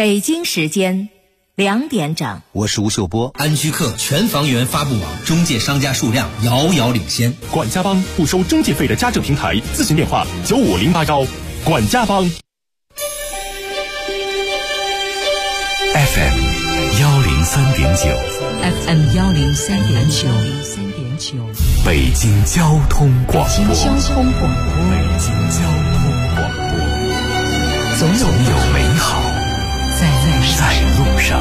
北京时间2点整， 我是吴秀波。 安居客全房源发布网中介商家数量遥遥领先。 管家帮不收中介费的家政平台，咨询电话95081。管家帮。 FM 103.9 FM 103.9， 北京交通广播。 北京交通广播，总有美好在路上。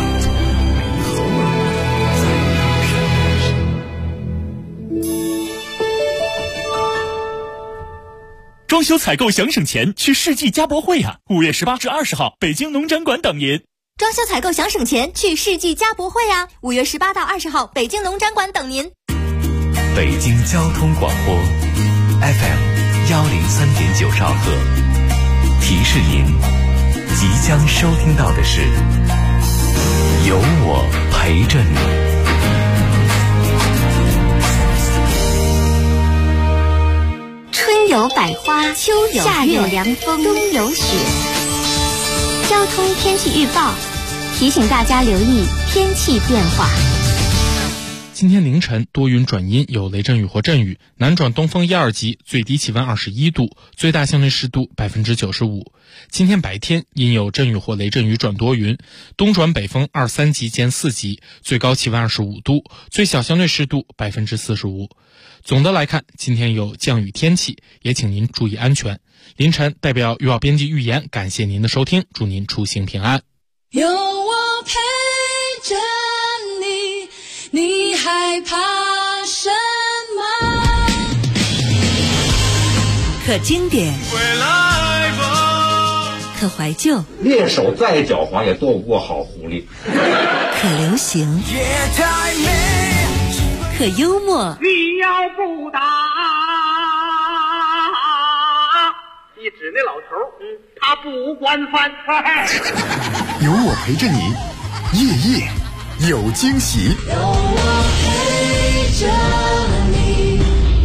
装修采购想省钱，去世纪家博会啊！5月18至20号，北京农展馆等您。 装修采购想省钱，去世纪家博会啊！5月18到20号，北京农展馆等您。 北京交通广播 FM 103.9兆赫，提示您，即将收听到的是有我陪着你。 春有百花，秋有夏有凉风，冬有雪。交通天气预报提醒大家留意天气变化。 今天凌晨多云转阴，有雷阵雨或阵雨，南转东风1、2级，最低气温21度，最大相对湿度95%。今天白天阴有阵雨或雷阵雨转多云，东转北风2、3级兼4级，最高气温25度，最小相对湿度45%。总的来看，今天有降雨天气，也请您注意安全。凌晨代表预报编辑预言，感谢您的收听，祝您出行平安。 有我陪着你，你害怕什么？ 可经典，可怀旧， 猎手再狡猾也斗不过好狐狸。 可流行，可幽默。 你要不打，一指那老头，他不管饭菜。 有我陪着你，夜夜有惊喜。 有我陪着你。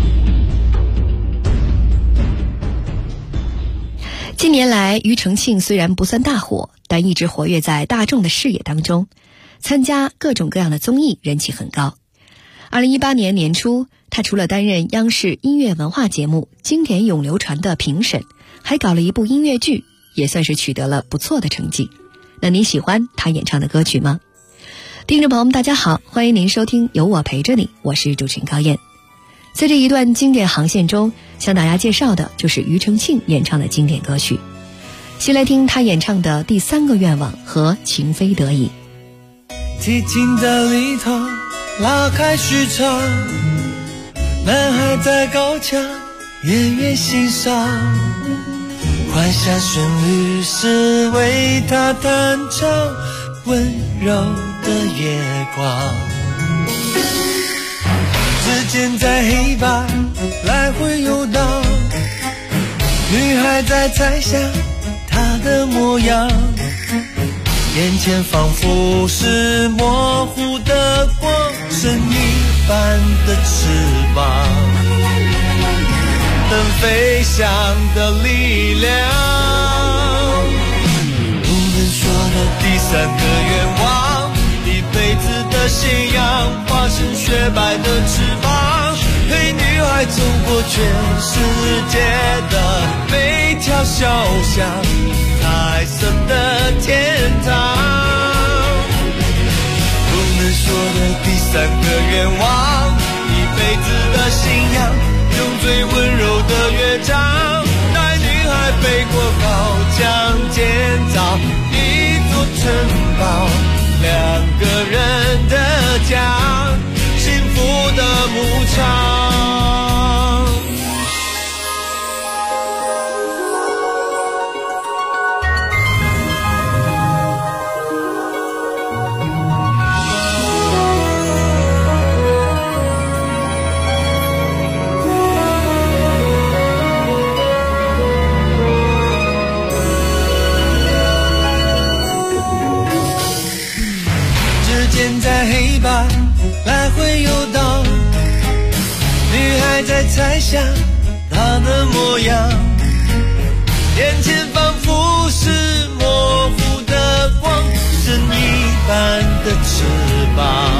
近年来，庾澄庆虽然不算大火，但一直活跃在大众的视野当中，参加各种各样的综艺，人气很高。2018年年初，他除了担任央视音乐文化节目《经典永流传》的评审，还搞了一部音乐剧，也算是取得了不错的成绩。那你喜欢他演唱的歌曲吗？听众朋友们大家好，欢迎您收听有我陪着你，我是主持人高燕。在这一段经典航线中，向大家介绍的就是庾澄庆演唱的经典歌曲。先来听他演唱的《第3个愿望》和《情非得已》。 寂静的里头拉开序章，男孩在高墙远远欣赏，换下旋律是为他弹唱温柔的月光。指尖在黑白来回游荡，女孩在猜想她的模样，眼前仿佛是模糊的光，神秘般的翅膀，能飞翔的力量。不能说的第3个愿望，一辈子的信仰，化身雪白的翅膀，陪女孩走过全世界的每条小巷，彩色的天堂。不能说的第3个愿望，一辈子的信仰，用最温柔的乐章，带女孩飞过高墙，建造一座城堡，2个人的家，幸福的牧场。在黑白来回游荡，女孩在猜想她的模样，眼前仿佛是模糊的光， 神一般的翅膀，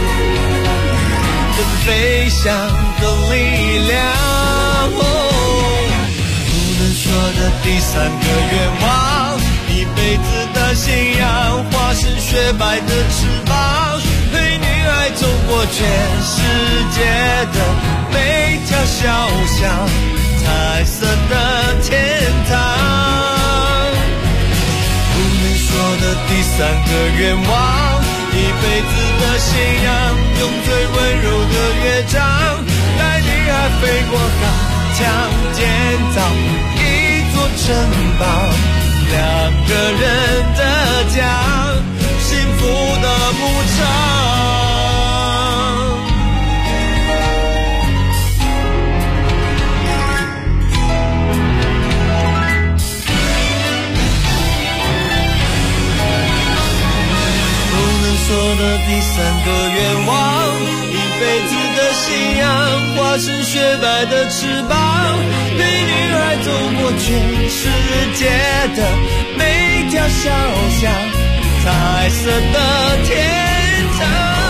跟飞翔的力量。不能说的第三个愿望，一辈子的信仰，化身雪白的翅膀，陪女孩走过全世界的每条小巷，彩色的天堂。不能说的第三个愿望，一辈子的信仰，用最温柔的乐章，带女孩飞过高墙，建造一座城堡，两个人的家，幸福的牧场。说的第三个愿望，一辈子的信仰，化身雪白的翅膀，陪女孩走过全世界的每条小巷，彩色的天堂。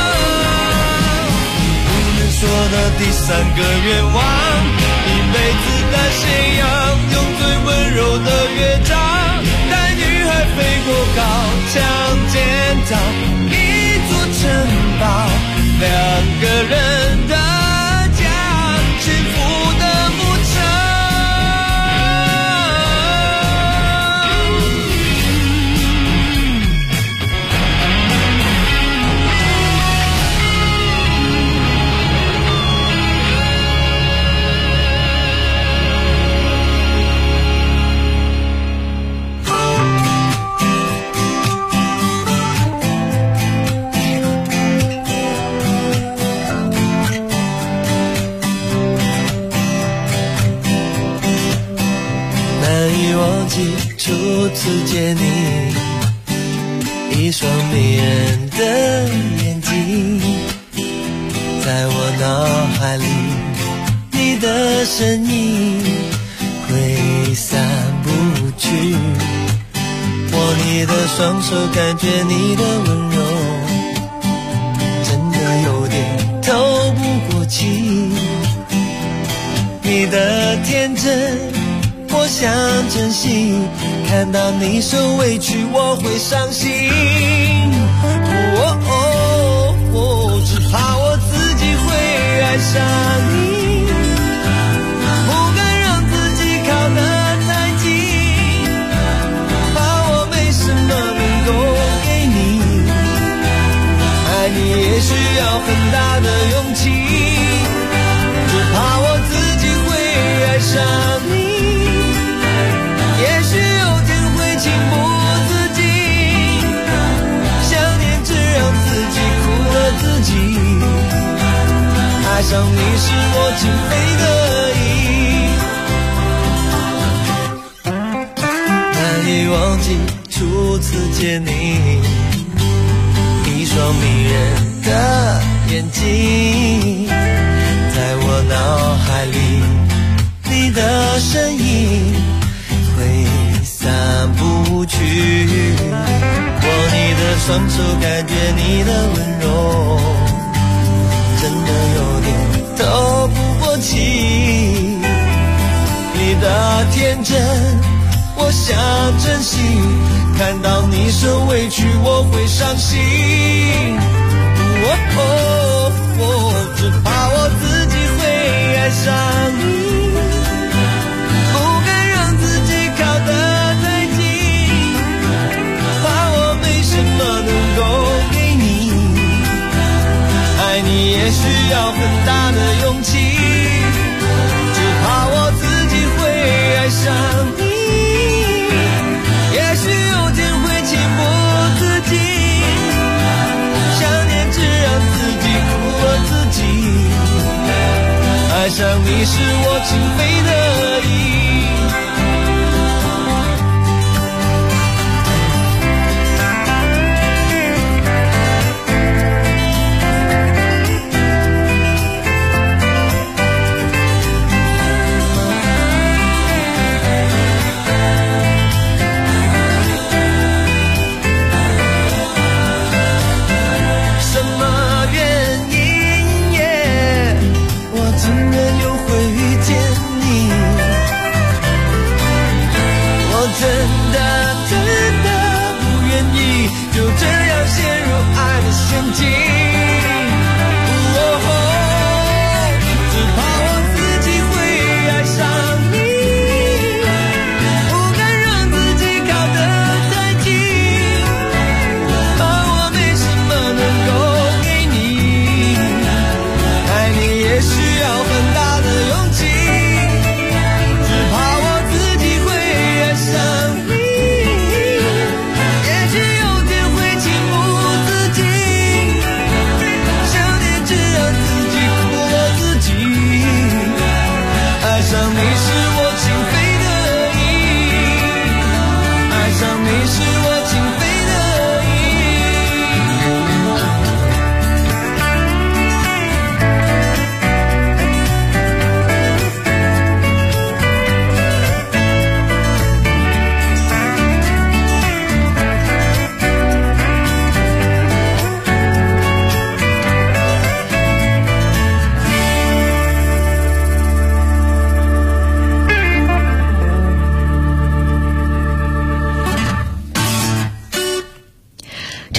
不能说的第三个愿望，一辈子的信仰，用最温柔的乐章，带女孩飞过高墙，建造一座城堡，两个人的家，幸福的牧场。初次见你，一双迷人的眼睛，在我脑海里，你的身影挥散不去。握你的双手，感觉你的温柔，真的有点透不过气。你的天真我想珍惜，看到你受委屈我会伤心。只怕我自己会爱上你，不敢让自己靠得太近，怕我没什么能够给你，爱你也需要很大的勇气，只怕我自己会爱上你，爱上你是我情非得已，难以忘记初次见你，一双迷人的眼睛，在我脑海里，你的身影挥散不去。握你的双手，感觉你的温柔，真的有点透不过气。你的天真我想珍惜，看到你受委屈我会伤心。只怕我自己会爱上你，不敢让自己靠得太近，怕我没什么能够给你，爱你也需要很大的勇气，只怕我自己会爱上你，也许有天会情不自禁，想念只让自己苦了自己，爱上你是我情非得已。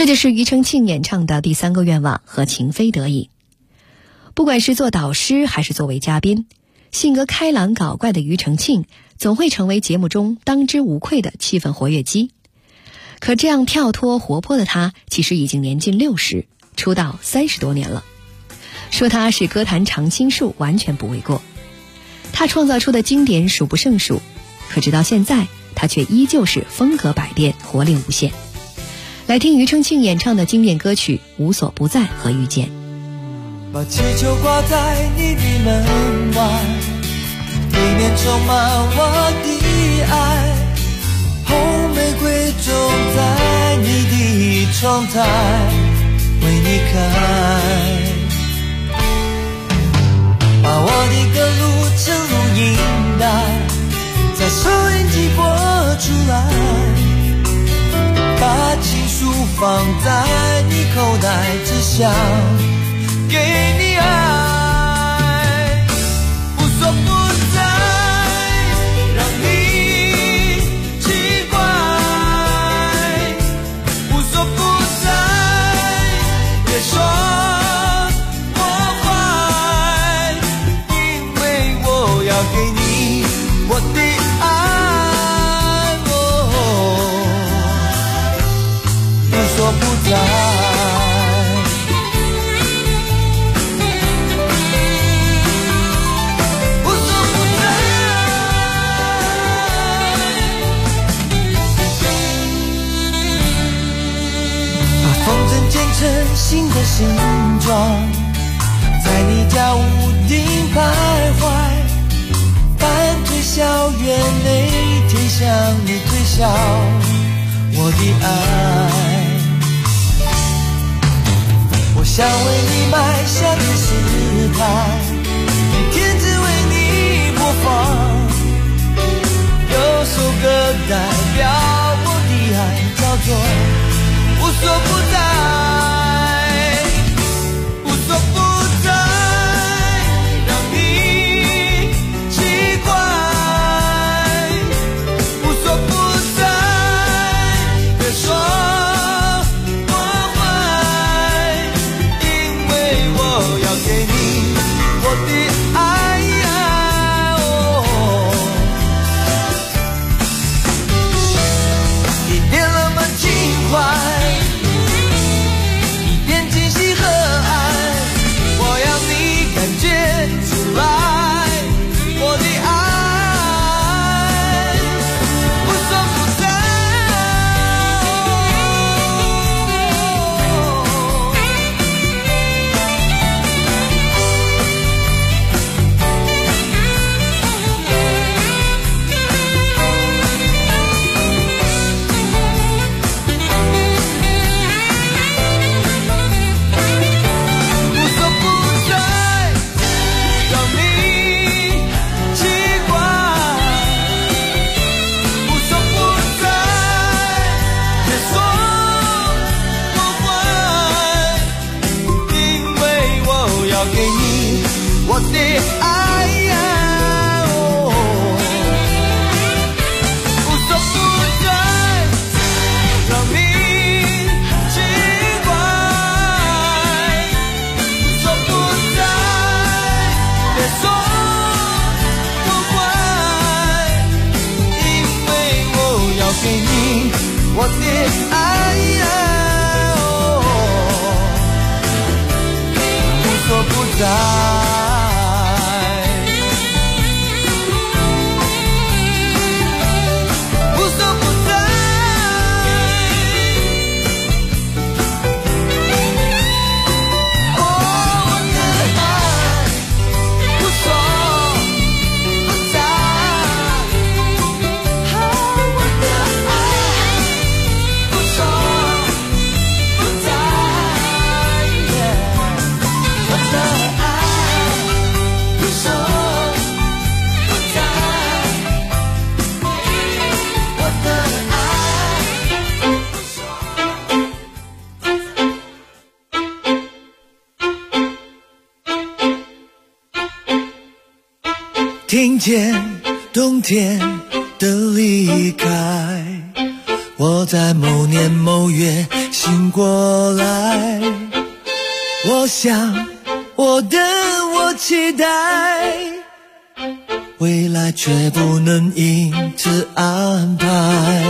这就是庾澄庆演唱的第3个愿望和情非得已。不管是做导师还是作为嘉宾，性格开朗搞怪的庾澄庆总会成为节目中当之无愧的气氛活跃机。可这样跳脱活泼的他，其实已经年近60，出道30多年了。说他是歌坛常青树完全不为过。他创造出的经典数不胜数，可直到现在他却依旧是风格百变，活力无限。来听庾澄庆演唱的经典歌曲《无所不在》和《遇见》。 把气球挂在你的门外，里面充满我的爱，红玫瑰种在你的窗台，为你开。把我的歌录成录音带，在收音机播出来，把情书放在你口袋，只想给你爱，无所不在，让你奇怪，无所不在，别说我坏，因为我要给你我的爱，无所不在。新的形状，在你家屋顶徘徊，半推校园内贴向你推销我的爱。我想为你买下电视台，每天只为你播放，有首歌代表我的爱，叫做无所不在。听见冬天的离开，我在某年某月醒过来，我想，我等，我期待，未来却不能因此安排。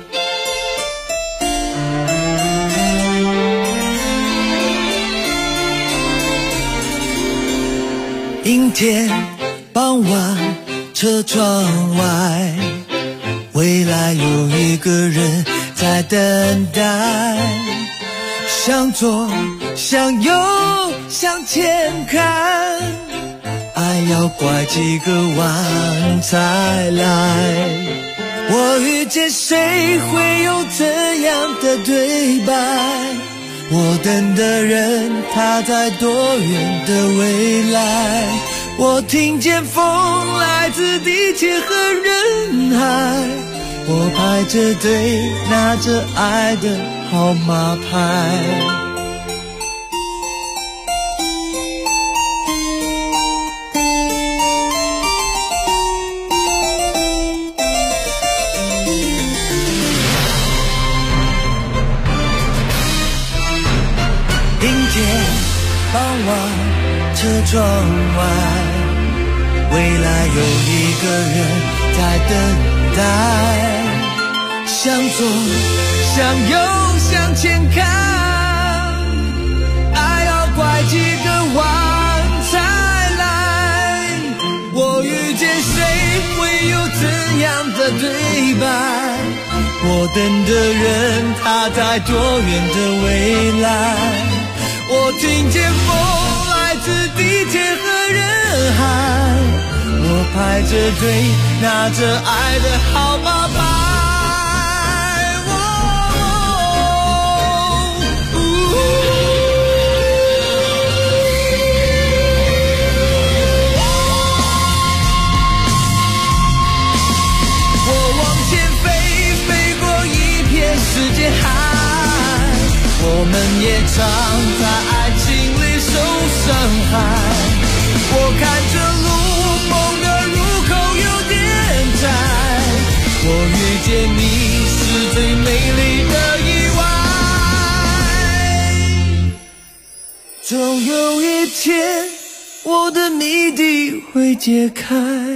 阴天傍晚，车窗外，未来有一个人在等待，向左向右向前看，爱要拐几个弯才来。我遇见谁会有怎样的对白，我等的人他在多远的未来，我听见风来自地铁和人海，我排着队拿着爱的号码牌。傍晚，车窗外，未来有一个人在等待，向左向右向前看，爱要拐几个弯才来，我遇见谁会有怎样的对白，我等的人他在多远的未来，我听见风来自地铁和人海，我排着队拿着爱的号码牌。我往前飞，飞过一片世界海，我们也常在爱情里受伤害，我看着路，梦的入口有点窄，我遇见你是最美丽的意外，总有一天我的谜底会解开。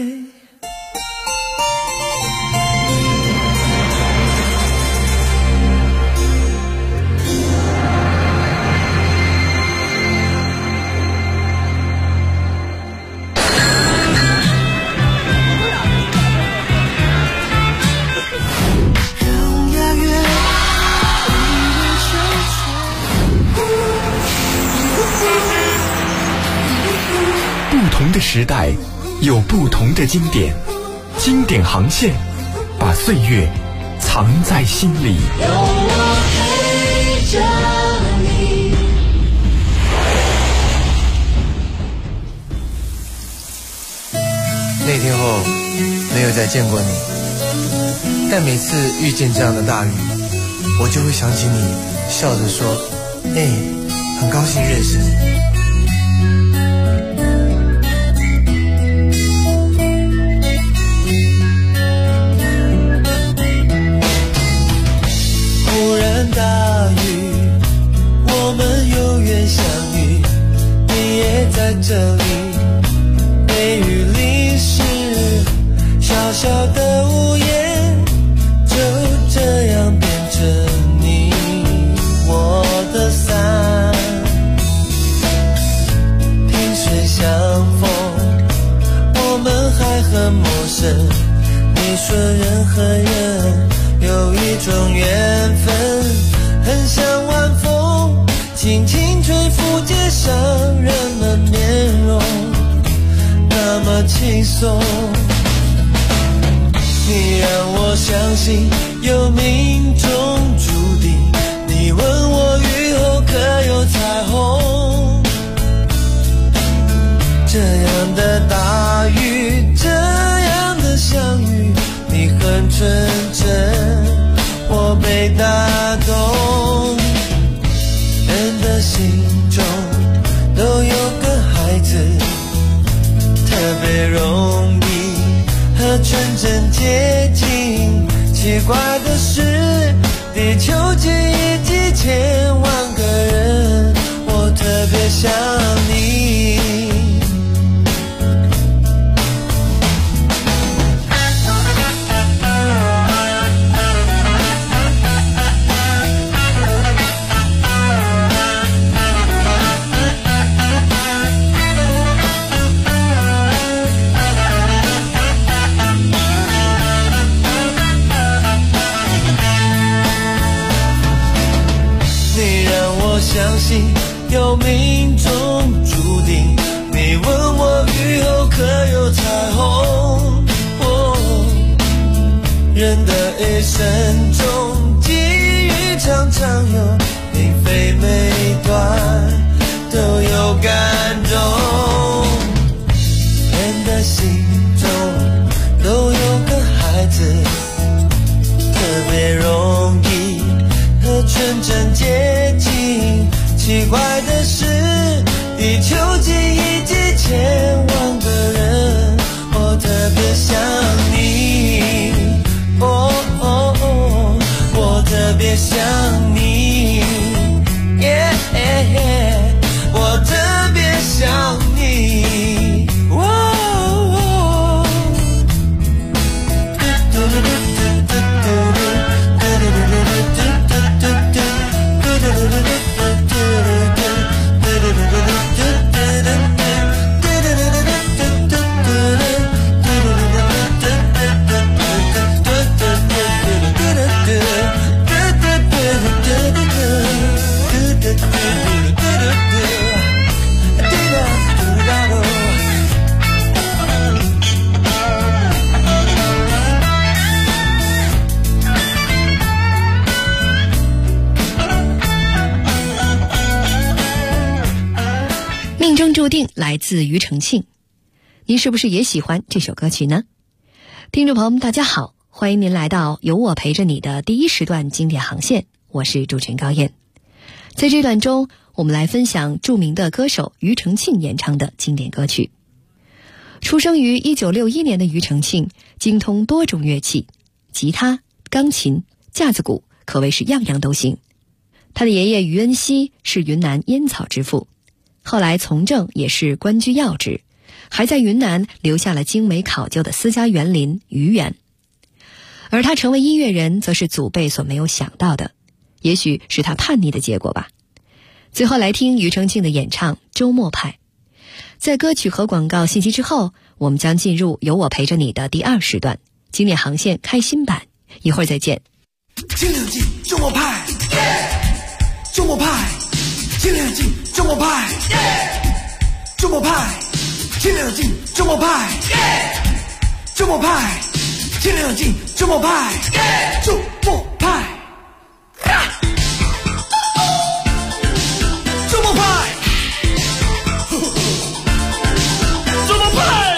不同的时代有不同的经典，经典航线把岁月藏在心里。 有我陪着你。 那天后没有再见过你，但每次遇见这样的大雨，我就会想起你，笑着说：“很高兴认识你。” 大雨，我们有缘相遇，你也在这里。被雨淋湿，小小的屋檐，就这样变成你我的伞。萍水相逢，我们还很陌生。你说人和人有一种缘分，很像晚风轻轻吹拂街上人们面容，那么轻松。你让我相信有命中注定，你问我雨后可有彩虹，这样的大雨，这样的相遇，你很纯真，我被打动。人的心中都有个孩子，特别容易和纯真接近。奇怪的是，地球记忆机前人的一生中，际遇常常有并非每段都有感动。人的心中都有个孩子，特别容易和纯真接近。奇怪的是，地球记忆几千万个人，我特别想你，哦哦哦，我特别想你，耶，我特别想你，哦哦， 命中注定来自庾澄庆，您是不是也喜欢这首歌曲呢？听众朋友们大家好，欢迎您来到有我陪着你的第一时段经典航线，我是主持人高燕。在这段中，我们来分享著名的歌手庾澄庆演唱的经典歌曲。出生于1961年的庾澄庆精通多种乐器，吉他、钢琴、架子鼓可谓是样样都行。他的爷爷庾恩熙是云南烟草之父，后来从政也是官居要职，还在云南留下了精美考究的私家园林庾园。而他成为音乐人，则是祖辈所没有想到的，也许是他叛逆的结果吧。最后来听庾澄庆的演唱《周末派》。在歌曲和广告信息之后，我们将进入有我陪着你的第二时段经典航线开心版，一会儿再见。 尽量进周末派，周末派，尽量进周末派，周末派，尽量进周末派，周末派，尽量进周末派，周末派，周末派，周末派，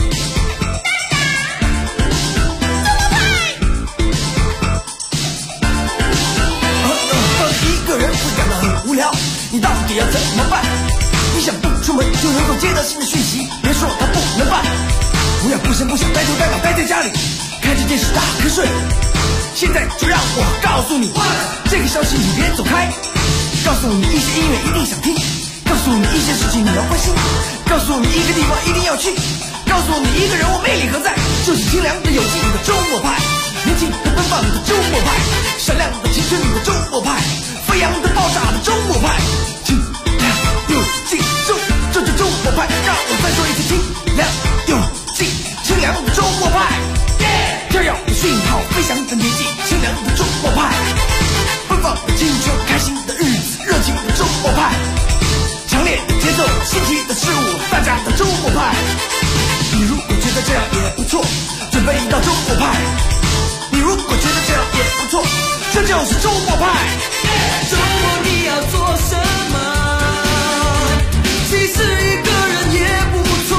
一个人会感到很无聊，你到底要怎么办？你想不出门就能够接到新的讯息，别说他不能办。不要不声不响呆头呆脑待在家里，看着电视打瞌睡。现在就让我告诉你，这个消息你别走开。告诉你一些音乐一定想听，告诉你一些事情你要关心，告诉你一个地方一定要去，告诉你一个人物魅力何在，就是清凉的有劲的周末派，年轻的奔放的周末派，闪亮的青春的周末派，飞扬的爆炸的周末派，清凉有劲这就周末派。让我再说一次，清凉有劲，清凉的周末派，这要有讯号飞翔的年纪，清凉的周末派，奔放的青春，开心的日子，热情的周末派，强烈的节奏，新奇的事物，大家的周末派。你如果觉得这样也不错，准备到周末派。你如果觉得这样也不错，这就是周末派。周末你要做什么？其实一个人也不错，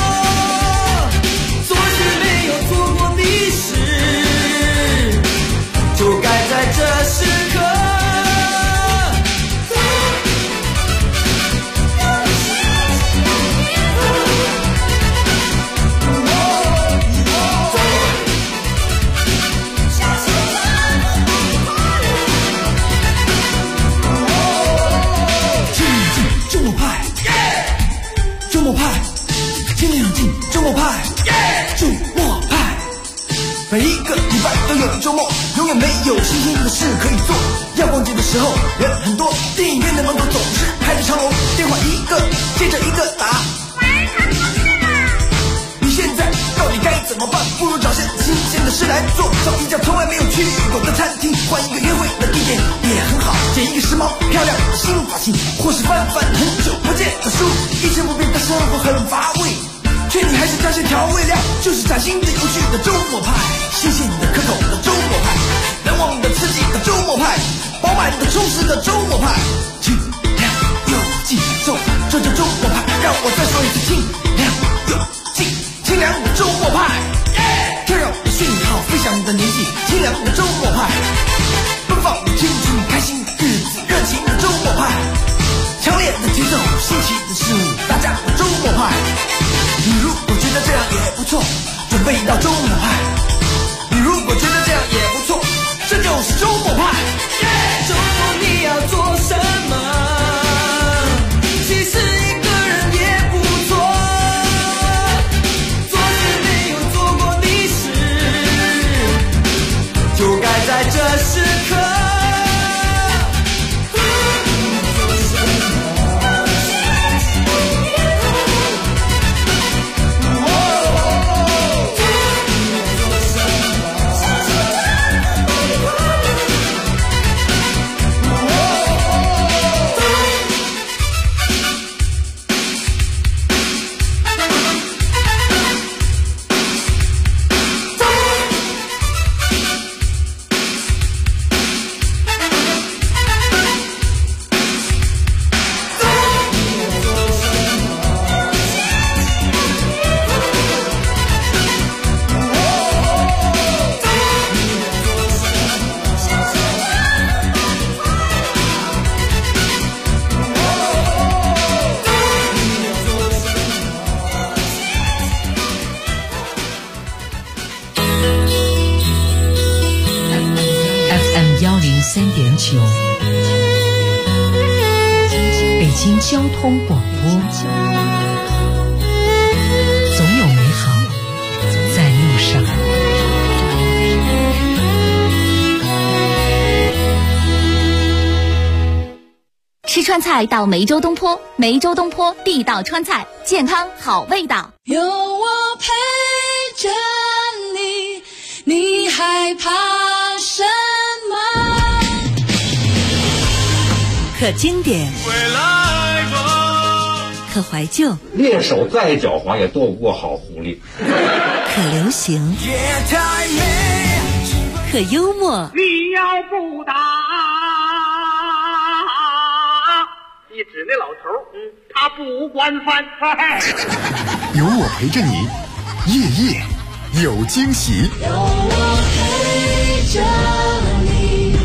做些没有做过的事，就该在这时刻。每一个礼拜都有周末，永远没有新鲜的事可以做。要逛街的时候人很多，电影院的门口总是排着长龙，电话一个接着一个打。你现在到底该怎么办？不如找些新鲜的事来做，找一家从来没有去过的餐厅，换一个约会的地点也很好，剪一个时髦漂亮的新发型，或是翻翻很久不见的书。一成不变的生活很乏味，却劝你还是加些调味料，就是崭新的有趣的周末派，新鲜的可口的周末派，难忘的刺激的周末派，饱满的充实的周末派，清凉又劲奏，这就周末派。让我再说一次，清凉又劲，清凉的周末派。跳跃的讯号，飞翔的年纪，清凉的周末派，奔放的青春，开心的日子，热情的周末派，强烈的节奏，新奇的事物，大家的周末派。你如果觉得这样也不错，准备到周末派。你如果觉得这样也不错，这就是周末派。周末你要做什么？其实一个人也不错，做事没有做过的事，就该在这时刻。 103.9，北京交通广播，总有美好在路上。 吃川菜到梅州东坡，梅州东坡地道川菜，健康好味道。 有我陪着你，你害怕什么？ 可经典，可怀旧， 猎手再狡猾也躲不过好狐狸。 可流行，可幽默。 你要不打，一指那老头，他不惯犯。 有我陪着你，夜夜有惊喜。 有我陪着你。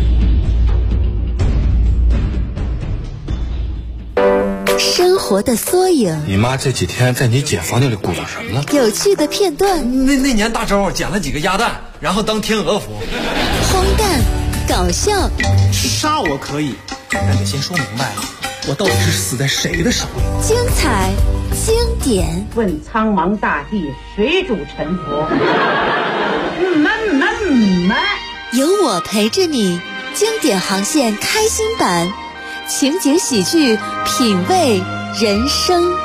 生活的缩影。 你妈这几天在你姐房间里鼓捣什么了？ 有趣的片段。 那年大周捡了几个鸭蛋，然后当天鹅服。 荒诞，搞笑。 杀我可以，但得先说明白了，我到底是死在谁的手里？ 精彩，经典。 问苍茫大地，谁主沉浮？ 有我陪着你，经典航线开心版。情景喜剧，品味人生。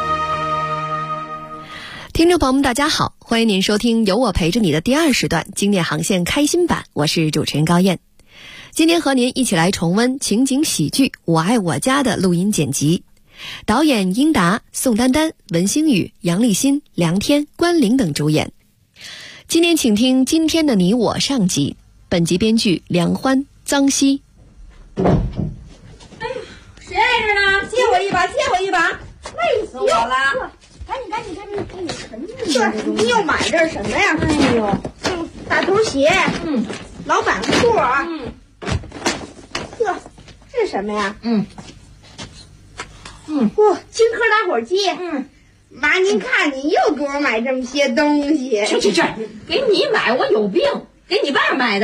听众朋友们大家好，欢迎您收听有我陪着你的第2时段经典航线开心版，我是主持人高燕。今天和您一起来重温情景喜剧《我爱我家》的录音剪辑，导演英达、宋丹丹、文星宇、杨立新、梁天、关凌等主演。今天请听今天的你我上集，本集编剧梁欢、臧希。 谁来着呢？借我一把，借我一把，累死我了！赶紧，你又买这是什么呀？哎呦，大头鞋，老板裤，呵，这是什么呀？金科打火机，妈，您看你又给我买这么些东西， 去，给你买我有病，给你爸买的。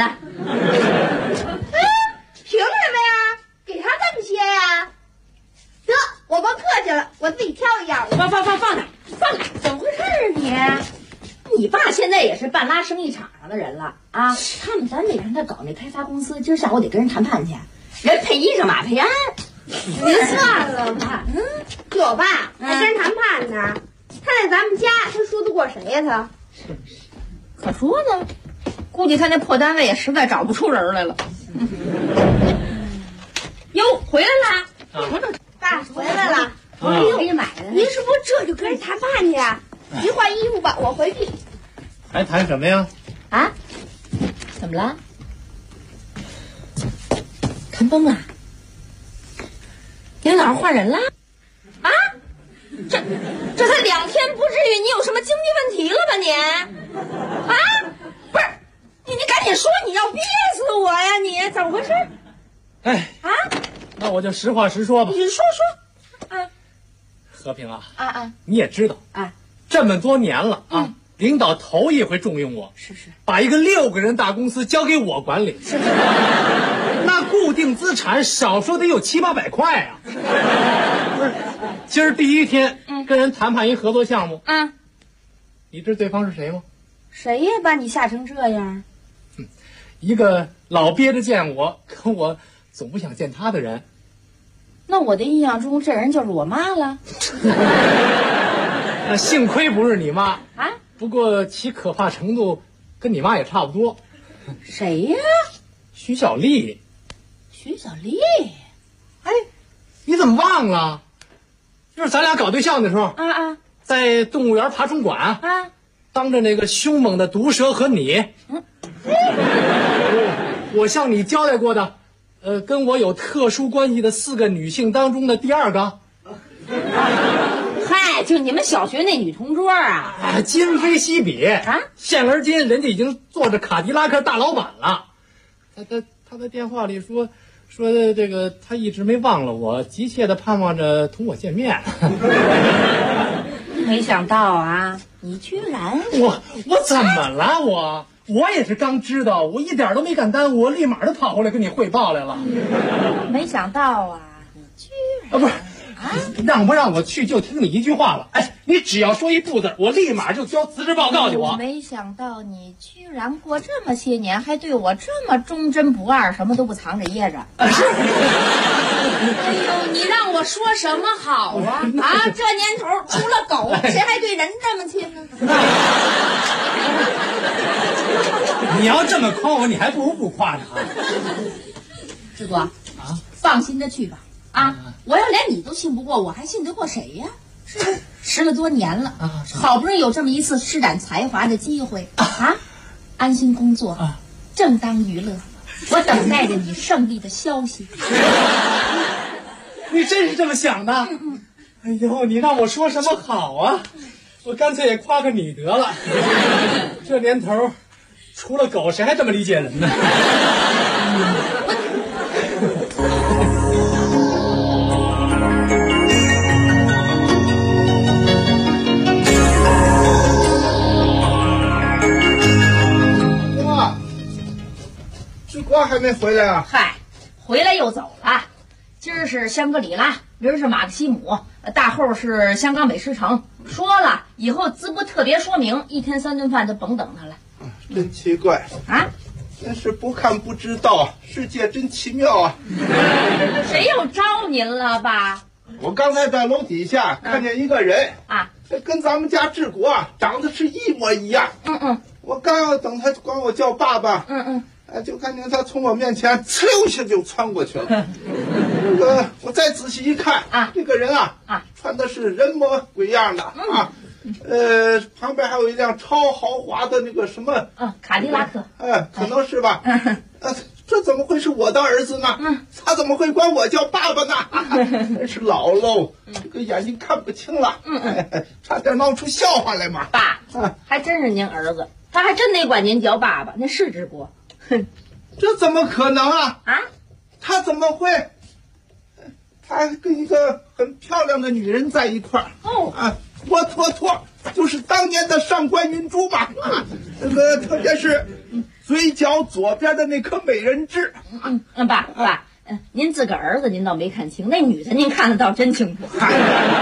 凭什么呀？给他这么些呀？得，我不客气了，我自己挑一样。 放哪？怎么回事啊你爸现在也是半拉生意场上的人了啊！咱得让他搞那开发公司，今儿下午得跟人谈判去。人配衣裳马配鞍， 您算了吧。我爸还跟人谈判呢，他在咱们家，他说得过谁呀？他真是，可说呢。估计他那破单位也实在找不出人来了。哟，回来啦！ 爸回来了。 给你买的。 您是不是这就跟人谈判去？ 你换衣服吧，我回去。 还谈什么呀？ 啊？怎么了？谈崩了？领导换人了？啊？这才2天，不至于你有什么经济问题了吧你？啊？不是，你赶紧说，你要憋死我呀你？怎么回事？ 哎啊？ 那我就实话实说吧。 你说。啊？ 和平啊， 你也知道这么多年了领导头一回重用我， 是， 把一个6个人大公司交给我管理，是。那固定资产少说得有700-800块啊。不是，今儿第一天跟人谈判一合作项目你知对方是谁吗？ 谁呀？把你吓成这样？ 一个老憋着见我，可我总不想见他的人。 那我的印象中，这人就是我妈了。 那幸亏不是你妈啊！ 不过其可怕程度跟你妈也差不多。 谁呀？ 徐小丽。 徐小丽？ 哎，你怎么忘了？就是咱俩搞对象的时候在动物园爬虫馆当着那个凶猛的毒蛇和你，我向你交代过的。跟我有特殊关系的4个女性当中的第2个， 嗨，就你们小学那女同桌啊， 今非昔比现而今人家已经做着卡迪拉克大老板了。他在电话里说这个他一直没忘了我，急切的盼望着同我见面。 没想到你居然我怎么了我也是刚知道，我一点都没敢耽误，我立马就跑过来跟你汇报来了。 没想到你居然不是让不让我去就听你一句话了。哎，你只要说一不字，我立马就交辞职报告去。我没想到你居然过这么些年还对我这么忠贞不二，什么都不藏着掖着。哎呦，你让我说什么好啊？这年头除了狗，谁还对人这么亲呢？ 你要这么夸我，你还不如不夸呢。 志国放心的去吧。我要连你都信不过，我还信得过谁呀？是不是10了多年了好不容易有这么一次施展才华的机会安心工作正当娱乐，我等待着你胜利的消息。 你真是这么想的？哎呦，你让我说什么好啊？我干脆也夸个你得了。这年头除了狗谁还这么理解人呢？ 志国还没回来啊？ 嗨，回来又走了。今儿是香格里拉，明儿是马克西姆，大后是香港美食城。说了，以后直播特别说明，1天3顿饭就甭等他了。 真奇怪真是不看不知道，世界真奇妙啊！ 谁又招您了吧？ 我刚才在楼底下看见一个人跟咱们家志国长得是一模一样。我刚要等他管我叫爸爸，就看见他从我面前呲溜一下就窜过去了。我再仔细一看这个人穿的是人模鬼样的旁边还有一辆超豪华的那个什么卡迪拉克， 可能是吧。这怎么会是我的儿子呢？他怎么会管我叫爸爸呢？真是老喽，这个眼睛看不清了，差点闹出笑话来嘛。 爸，还真是您儿子，他还真得管您叫爸爸，那是志国。 这怎么可能他怎么会？他跟一个很漂亮的女人在一块儿活脱脱就是当年的上官云珠嘛。特别是嘴角左边的那颗美人痣。 爸，您自个儿子您倒没看清，那女的您看得倒真清楚。他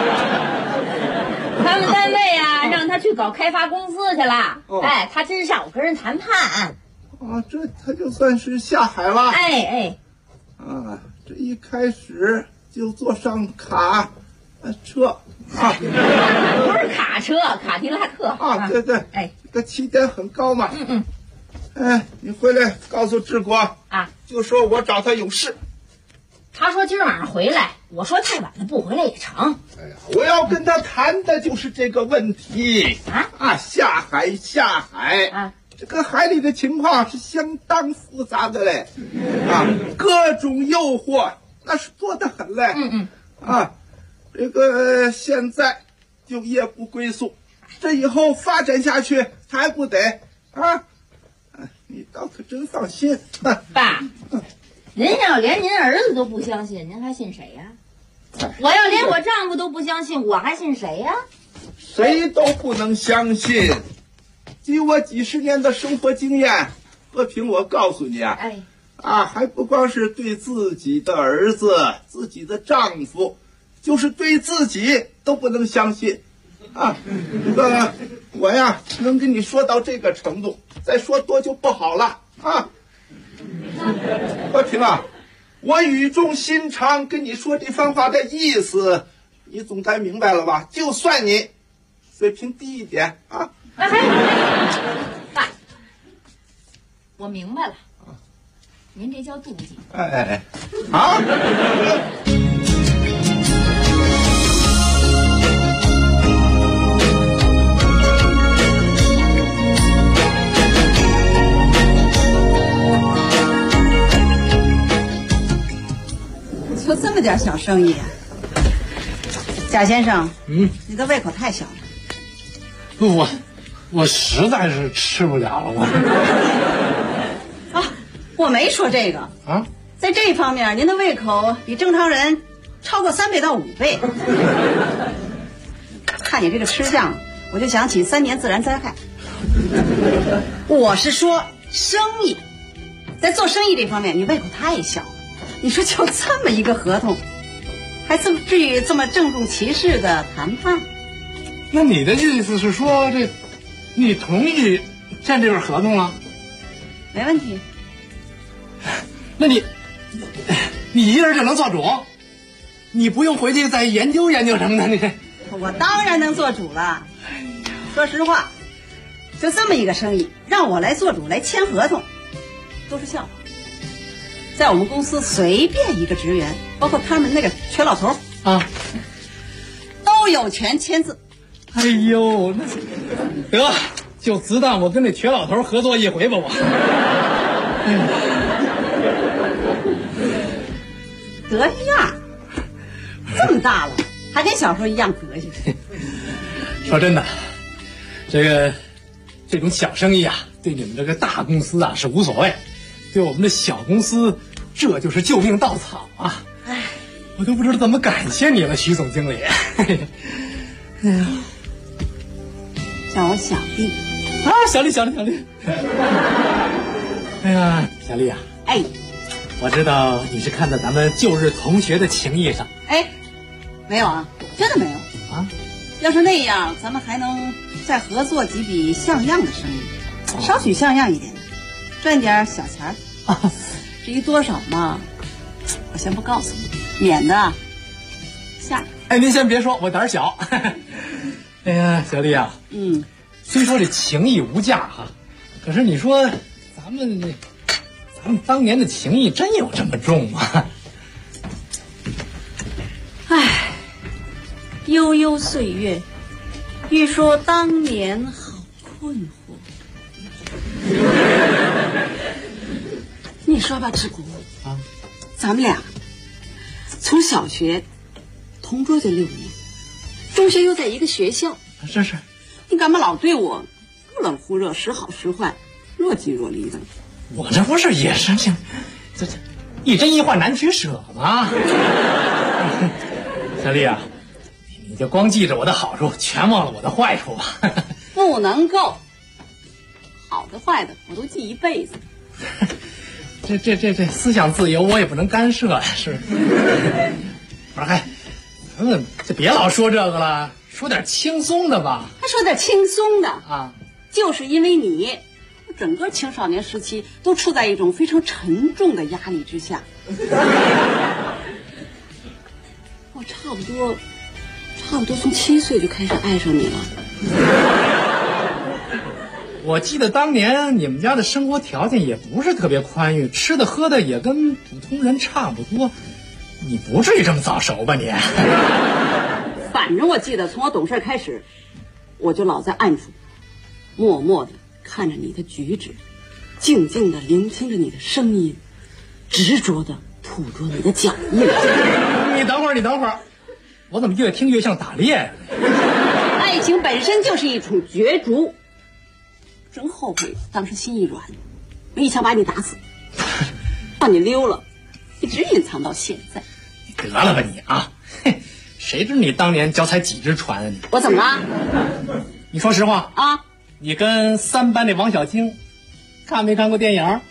们单位让他去搞开发公司去了。他今儿下午跟人谈判。 这他就算是下海了。这一开始就坐上卡车不是卡车，卡迪拉克对，这个起点很高嘛。你回来告诉志国就说我找他有事。 他说今儿晚上回来，我说太晚了不回来也成。 哎呀，我要跟他谈的就是这个问题下海啊，这个海里的情况是相当复杂的嘞，各种诱惑那是多得很嘞，这个现在就夜不归宿，这以后发展下去还不得啊？你倒可真放心。 爸，您要连您儿子都不相信，您还信谁呀？我要连我丈夫都不相信，我还信谁呀？ 谁都不能相信。据我几十年的生活经验，和平我告诉你还不光是对自己的儿子、自己的丈夫，就是对自己都不能相信我呀，能跟你说到这个程度，再说多就不好了和平我语重心长跟你说这番话的意思，你总该明白了吧？就算你水平低一点爸，我明白了，您这叫妒忌。 就这么点小生意贾先生，你的胃口太小了。 不，我实在是吃不了了， 我没说这个在这方面您的胃口比正常人超过3倍到5倍。看你这个吃相，我就想起3年自然灾害。我是说生意，在做生意这方面你胃口太小了。你说就这么一个合同，还至于这么郑重其事的谈判？ 那你的意思是说，你同意签这份合同了？ 没问题。 那你一人就能做主？你不用回去再研究研究什么的？你我当然能做主了。说实话，就这么一个生意，让我来做主来签合同，都是笑话。在我们公司随便一个职员，包括他们那个瘸老头都有权签字。 哎呦，得就只当我跟那瘸老头合作一回吧，我。 得样，这么大了还跟小时候一样德行。 说真的，这种小生意对你们这个大公司是无所谓，对我们的小公司，这就是救命稻草我都不知道怎么感谢你了，徐总经理。 叫我小丽小丽。哎呀，小丽我知道你是看在咱们旧日同学的情谊上。 没有真的没有要是那样，咱们还能再合作几笔像样的生意，稍许像样一点，赚点小钱至于多少嘛，我先不告诉你，免得下。 您先别说，我胆小。哎呀，小丽虽说这情义无价可是你说咱们当年的情谊真有这么重吗？ 悠悠岁月，欲说当年好困惑。你说吧，志国咱们俩从小学同桌就6年，中学又在一个学校。 是， 你干嘛老对我忽冷忽热，时好时坏，若即若离的？ 我这不是也是这一真一幻难取舍吗？小丽你就光记着我的好处，全忘了我的坏处吧。 不能够，好的坏的我都记一辈子。 这思想自由我也不能干涉是。不是咱们就别老说这个了，说点轻松的吧。 还说点轻松的就是因为你，我整个青少年时期都处在一种非常沉重的压力之下。我差不多从7岁就开始爱上你了。 我记得当年你们家的生活条件也不是特别宽裕，吃的喝的也跟普通人差不多。 你不至于这么早熟吧你？ 反正我记得从我懂事开始，我就老在暗处默默地看着你的举止，静静地聆听着你的声音，执着地捕捉你的脚印。 你等会儿，我怎么越听越像打猎呀？ 爱情本身就是一种角逐，真后悔当时心一软，我一枪把你打死，让你溜了，一直隐藏到现在。 得了吧你啊！谁知你当年脚踩几只船啊你？ 我怎么了？ 你说实话啊！ 你跟3班那王小晶看没看过电影？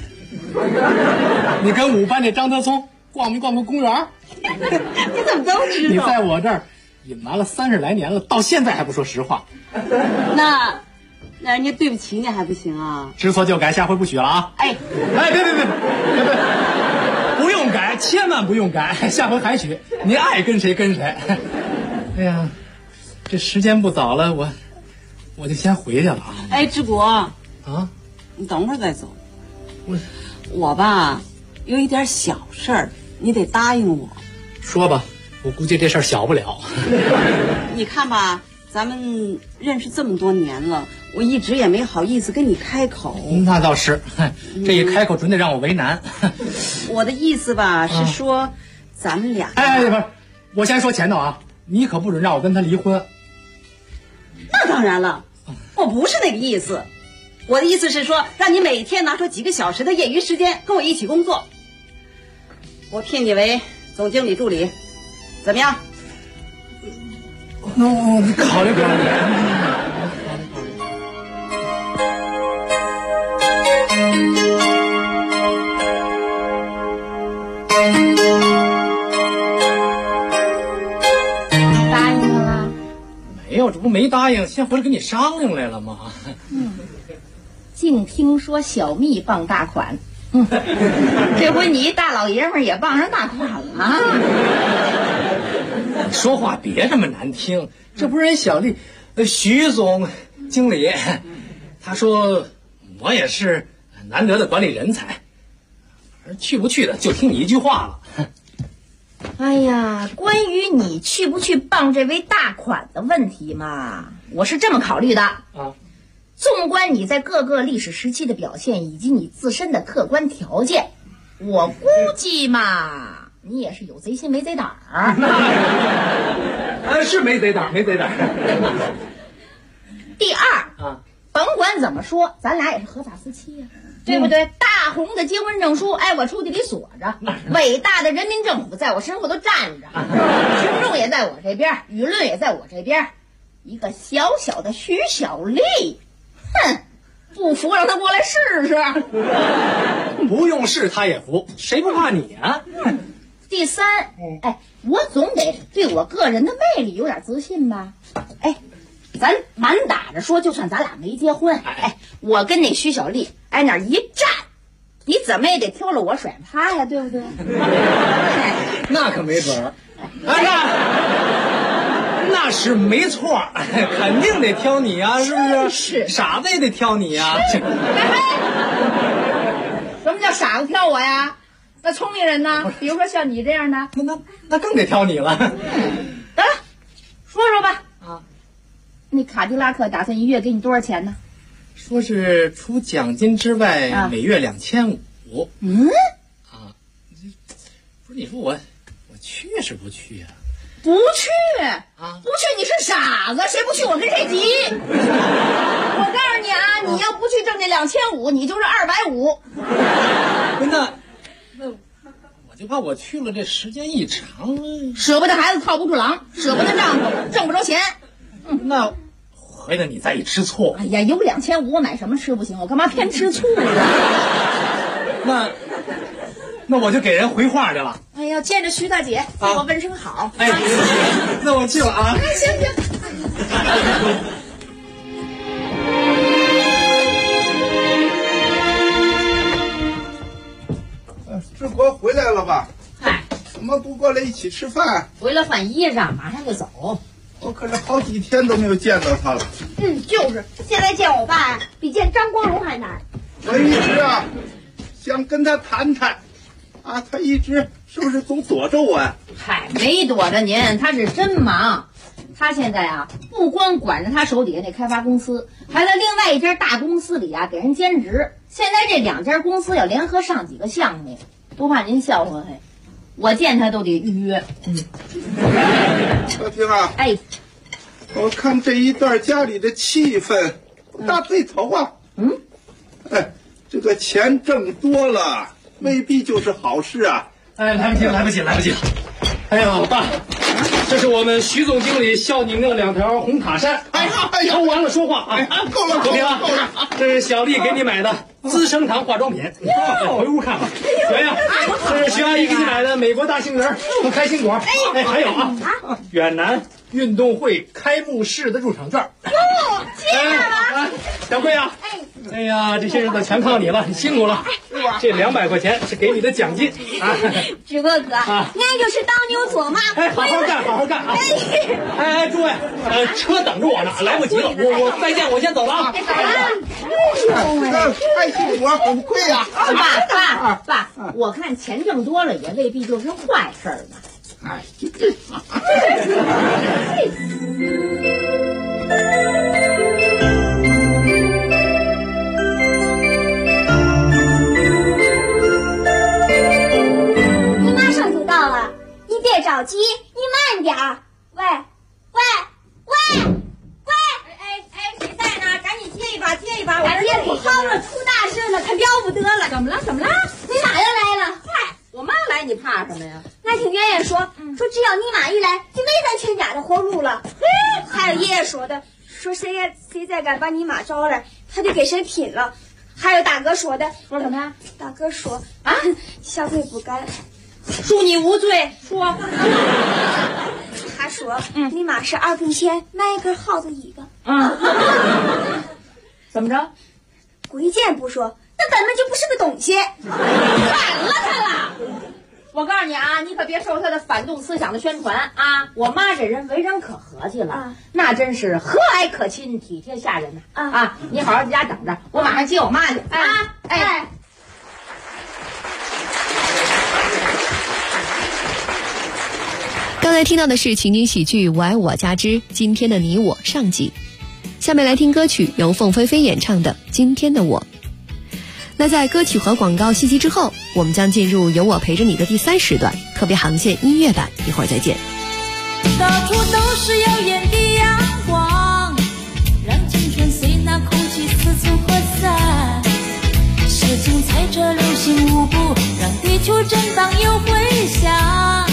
你跟5班那张德聪逛没逛过公园？ 你怎么都知道？ 你在我这儿隐瞒了30来年了，到现在还不说实话。 那人家对不起你还不行啊？ 知错就改，下回不许了啊！ 哎， 别，不用改，千万不用改，下回还许，您爱跟谁跟谁。哎呀，这时间不早了，我就先回去了啊。 哎，志国啊，你等会儿再走。我吧有一点小事儿，你得答应我。 说吧，我估计这事儿小不了。 你看吧，咱们认识这么多年了，我一直也没好意思跟你开口。 那倒是，这一开口准得让我为难。 我的意思吧是说，咱们俩…… 不是，我先说前头啊，你可不准让我跟他离婚。 那当然了，我不是那个意思。我的意思是说，让你每天拿出几个小时的业余时间跟我一起工作。我聘你为总经理助理，怎么样？ 我考虑考虑。 答应他了？ 没有，这不没答应，先回来跟你商量来了吗？ 净听说小蜜傍大款，这回你一大老爷们儿也傍上大款了。 你说话别这么难听，这不是人小丽，徐总经理，他说我也是难得的管理人才，去不去的就听你一句话了。 哎呀，关于你去不去傍这位大款的问题嘛，我是这么考虑的啊。纵观你在各个历史时期的表现以及你自身的客观条件，我估计嘛，你也是有贼心没贼胆儿。 是没贼胆，没贼胆。 第二甭管怎么说，咱俩也是合法夫妻呀，对不对？大红的结婚证书，我抽屉里锁着；伟大的人民政府在我身后都站着，群众也在我这边，舆论也在我这边。一个小小的徐小丽，哼，不服让他过来试试。 不用试他也服，谁不怕你啊？ 第三，我总得对我个人的魅力有点自信吧？咱满打着说，就算咱俩没结婚，我跟那徐小丽那一站，你怎么也得挑了我甩趴呀，对不对？ 那可没准儿，那是没错，肯定得挑你啊，是不是？ 是傻子也得挑你啊。 什么叫傻子挑我呀？那聪明人呢？比如说像你这样的， 那更得挑你了。 得了，说说吧。那卡迪拉克打算一月给你多少钱呢？ 说是除奖金之外，每月2500。不是你说我去是不去呀？ 不去不去你是傻子，谁不去我跟谁急。我告诉你啊，你要不去挣这2500，你就是250。 那我就怕我去了，这时间一长， 舍不得孩子套不住狼，舍不得丈夫挣不着钱。 那回头你再一吃醋， 哎呀，有2500我买什么吃不行？我干嘛偏吃醋呢？那我就给人回话去了。 哎呀，见着徐大姐，给我问声好。 那我去了啊。 行。 志国回来了吧？怎么不过来一起吃饭？ 回来换衣裳，马上就走。 我可是好几天都没有见到他了。 就是现在见我爸比见张国荣还难。 我一直想跟他谈谈，他一直是不是总躲着我呀？ 嗨，没躲着您，他是真忙。他现在啊，不光管着他手底下那开发公司，还在另外一家大公司里啊给人兼职。现在这2家公司要联合上几个项目，不怕您笑话嘿，我见他都得预约。 小婷啊， 哎， 我看这一段家里的气氛大对头啊。哎，这个钱挣多了未必就是好事啊。 哎，来不及了。哎呀，爸，这是我们徐总经理孝敬那2条红塔山。哎呀，说完了说话啊！够了，这是小丽给你买的资生堂化妆品，回屋看吧。圆圆，这是徐阿姨给你买的美国大杏仁和开心果。哎，还有啊，远南运动会开幕式的入场券。 谢谢了， 小贵啊！哎呀，这些日子全靠你了，你辛苦了。这200块钱是给你的奖金啊！ 志哥哥，俺就是当牛做马。 哎，好好干啊！哎，诸位，车等着我呢，来不及了，我再见，我先走了啊！ 太辛苦了，很贵呀！ 爸，我看钱挣多了也未必就是坏事呢。 哎， 别着急，你慢点儿。喂，谁在呢？赶紧接一把，我这也不好了，出大事了，可了不得了。 怎么了？ 你妈又来了。 嗨，我妈来，你怕什么呀？ 俺听圆圆说只要你妈一来，就没咱全家的活路了。还有爷爷说的，说谁再敢把你妈招来，他就给谁拼了。还有大哥说的， 说什么呀？ 大哥说啊，小贵不敢。 恕你无罪。说， 他说，你妈是2分钱买一根耗子一个。 怎么着？ 贵贱不说，那根本就不是个东西。 反了他了！我告诉你啊，你可别受他的反动思想的宣传啊！我妈这人为人可和气了，那真是和蔼可亲、体贴下人呢。啊，你好好在家等着，我马上接我妈去。哎。 刚才听到的是情景喜剧《我爱我家之今天的你我》上集，下面来听歌曲，由凤飞飞演唱的《今天的我》。那在歌曲和广告信息之后，我们将进入有我陪着你的第3时段特别航线音乐版，一会儿再见。 到处都是耀眼的阳光，让青春随那空气四处扩散，时间踩着流星舞步，让地球震荡又回响，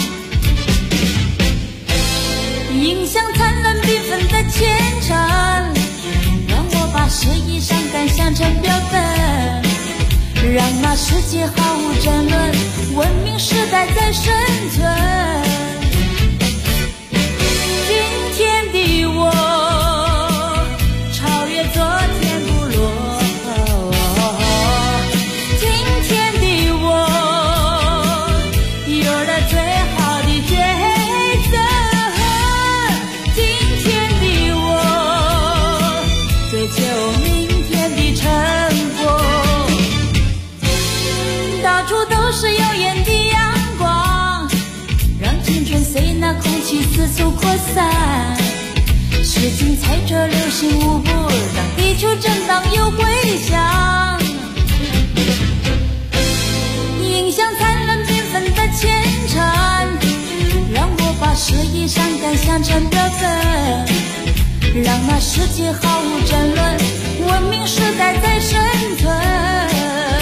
迎向灿烂缤纷的前程，让我把诗意上感想成标本，让那世界毫无争论，文明时代在生存。今天的我超越昨天不落，今天的我有了最好的抉择，今天的我追求明天的成果，到处都是耀眼的阳光，让青春随那空气四处扩散，时间踩着流星舞步，让地球震荡又回响，迎向灿烂缤纷的前程，让我把诗意上感想成标本，让那世界毫无争论，文明时代在生存。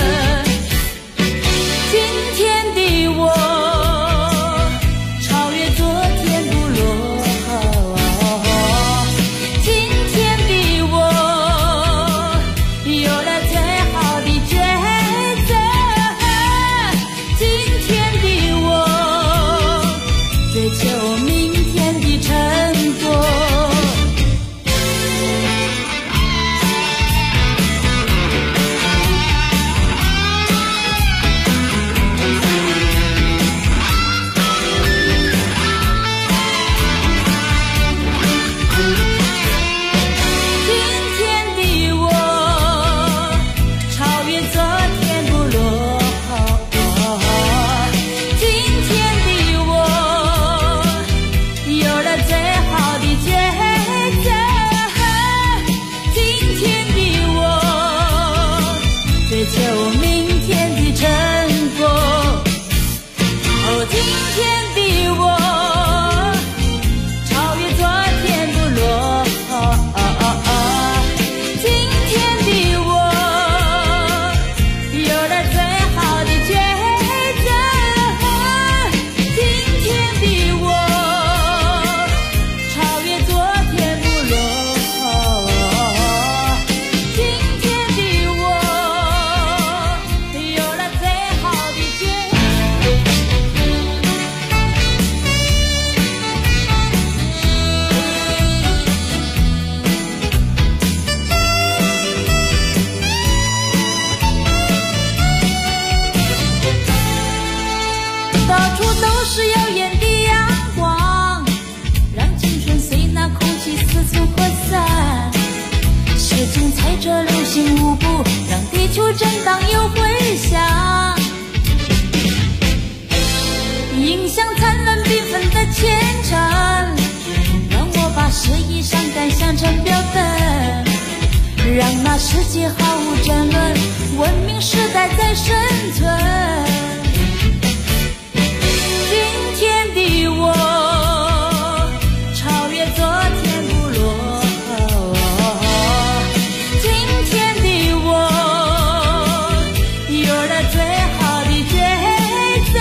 今天的我超越昨天不落，今天的我有了最好的抉择，今天的我追求明天的成果。 精彩这流行舞步，让地球震荡又回响，影响灿烂缤纷的前程，让我把诗意伤感想成标本，让那世界毫无争论，文明时代在生存。今天的我超越昨天不落，今天的我有了最好的抉择，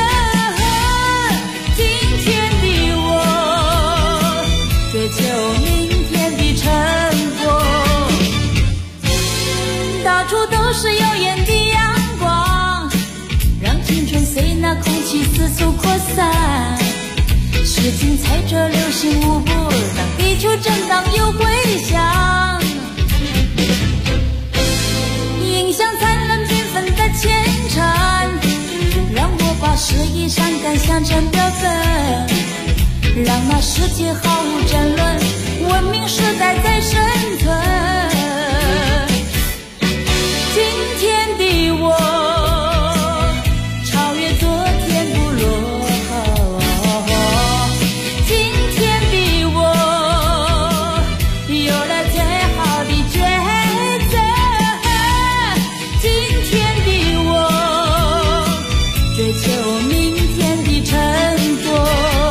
今天的我追求明天的成果，到处都是耀眼的阳光，让青春随那空气四处扩散，是精彩这流行舞步，让地球震荡又回响，影响灿烂缤纷的前程，让我把诗意伤感想成标本，让那世界毫无争论，文明时代在生存。今天的我超越昨天不落，今天的我有了最好的抉择，今天的我追求明天的成果。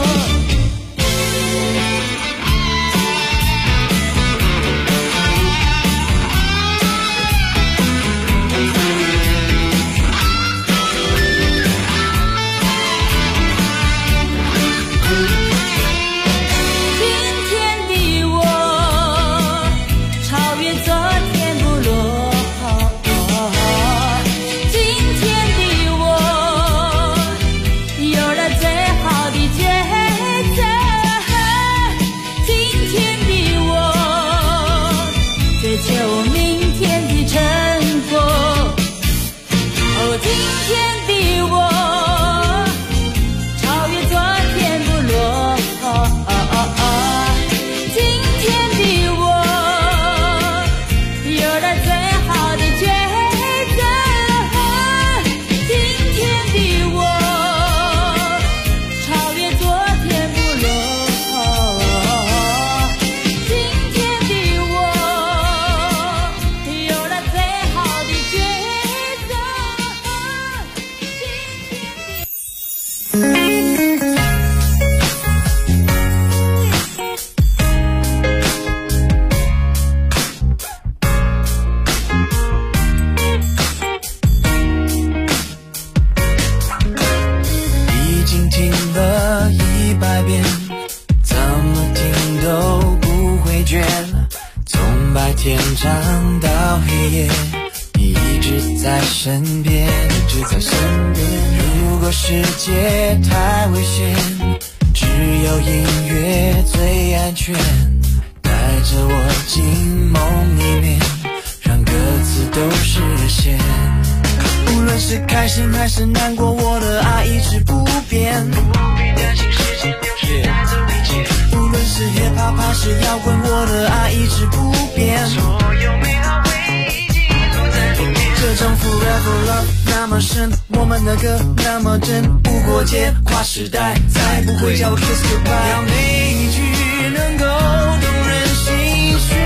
时代再不会叫我 kiss goodbye， 要每一句能够动人心弦。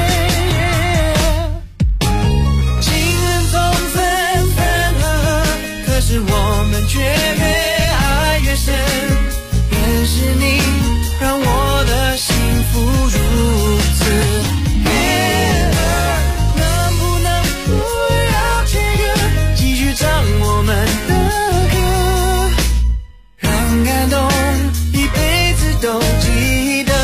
情人总分分合合，可是我们却越爱越深。认识你，让我的幸福如此。能不能不要切割，继续唱我们的感动一辈子都记得。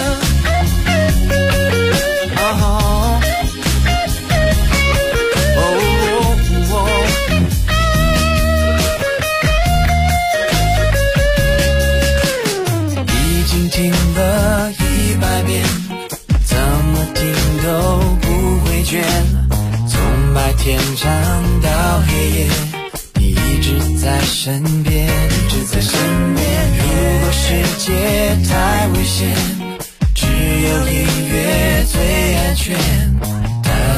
已经听了100遍，怎么听都不会倦。从白天唱到黑夜，你一直在身边，一直在身边。如果世界太危险，只有音乐最安全。带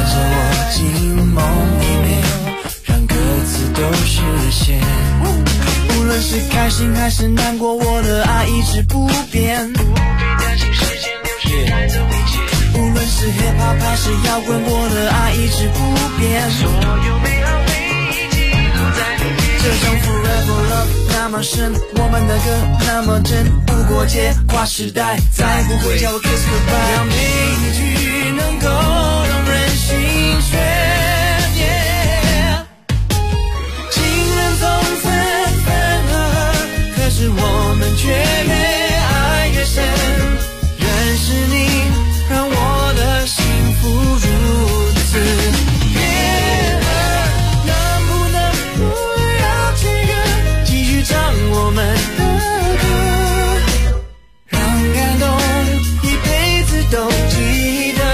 是难过，我的爱一直不变。不必担心时间流逝带走一切，无论是 hiphop 还是摇滚，我的爱一直不变。所有美好回忆记录在里面。这种 forever love 那么深，我们的歌那么真，无国界跨时代，再不会叫我 kiss goodbye。让每一句能够让人心碎。是我们却越爱越深，认识你让我的幸福如此变了，能不能不要这个继续唱我们的歌，让感动一辈子都记得。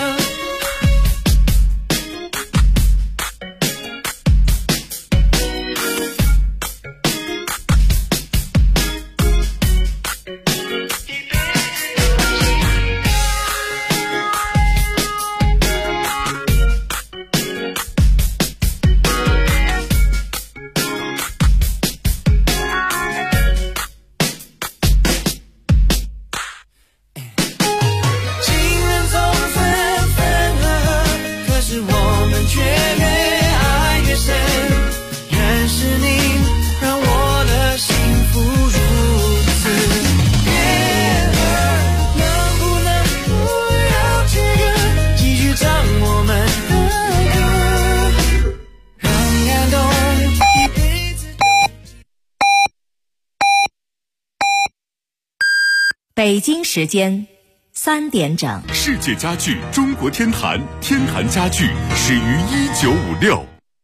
北京时间3点整， 世界家具中国天坛，天坛家具始于1956。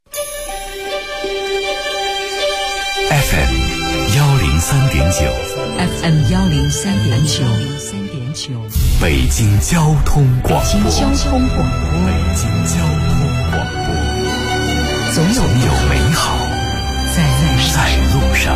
FM 103.9 FM 103.9， 北京交通广播。 北京交通广播，总有美好在路上。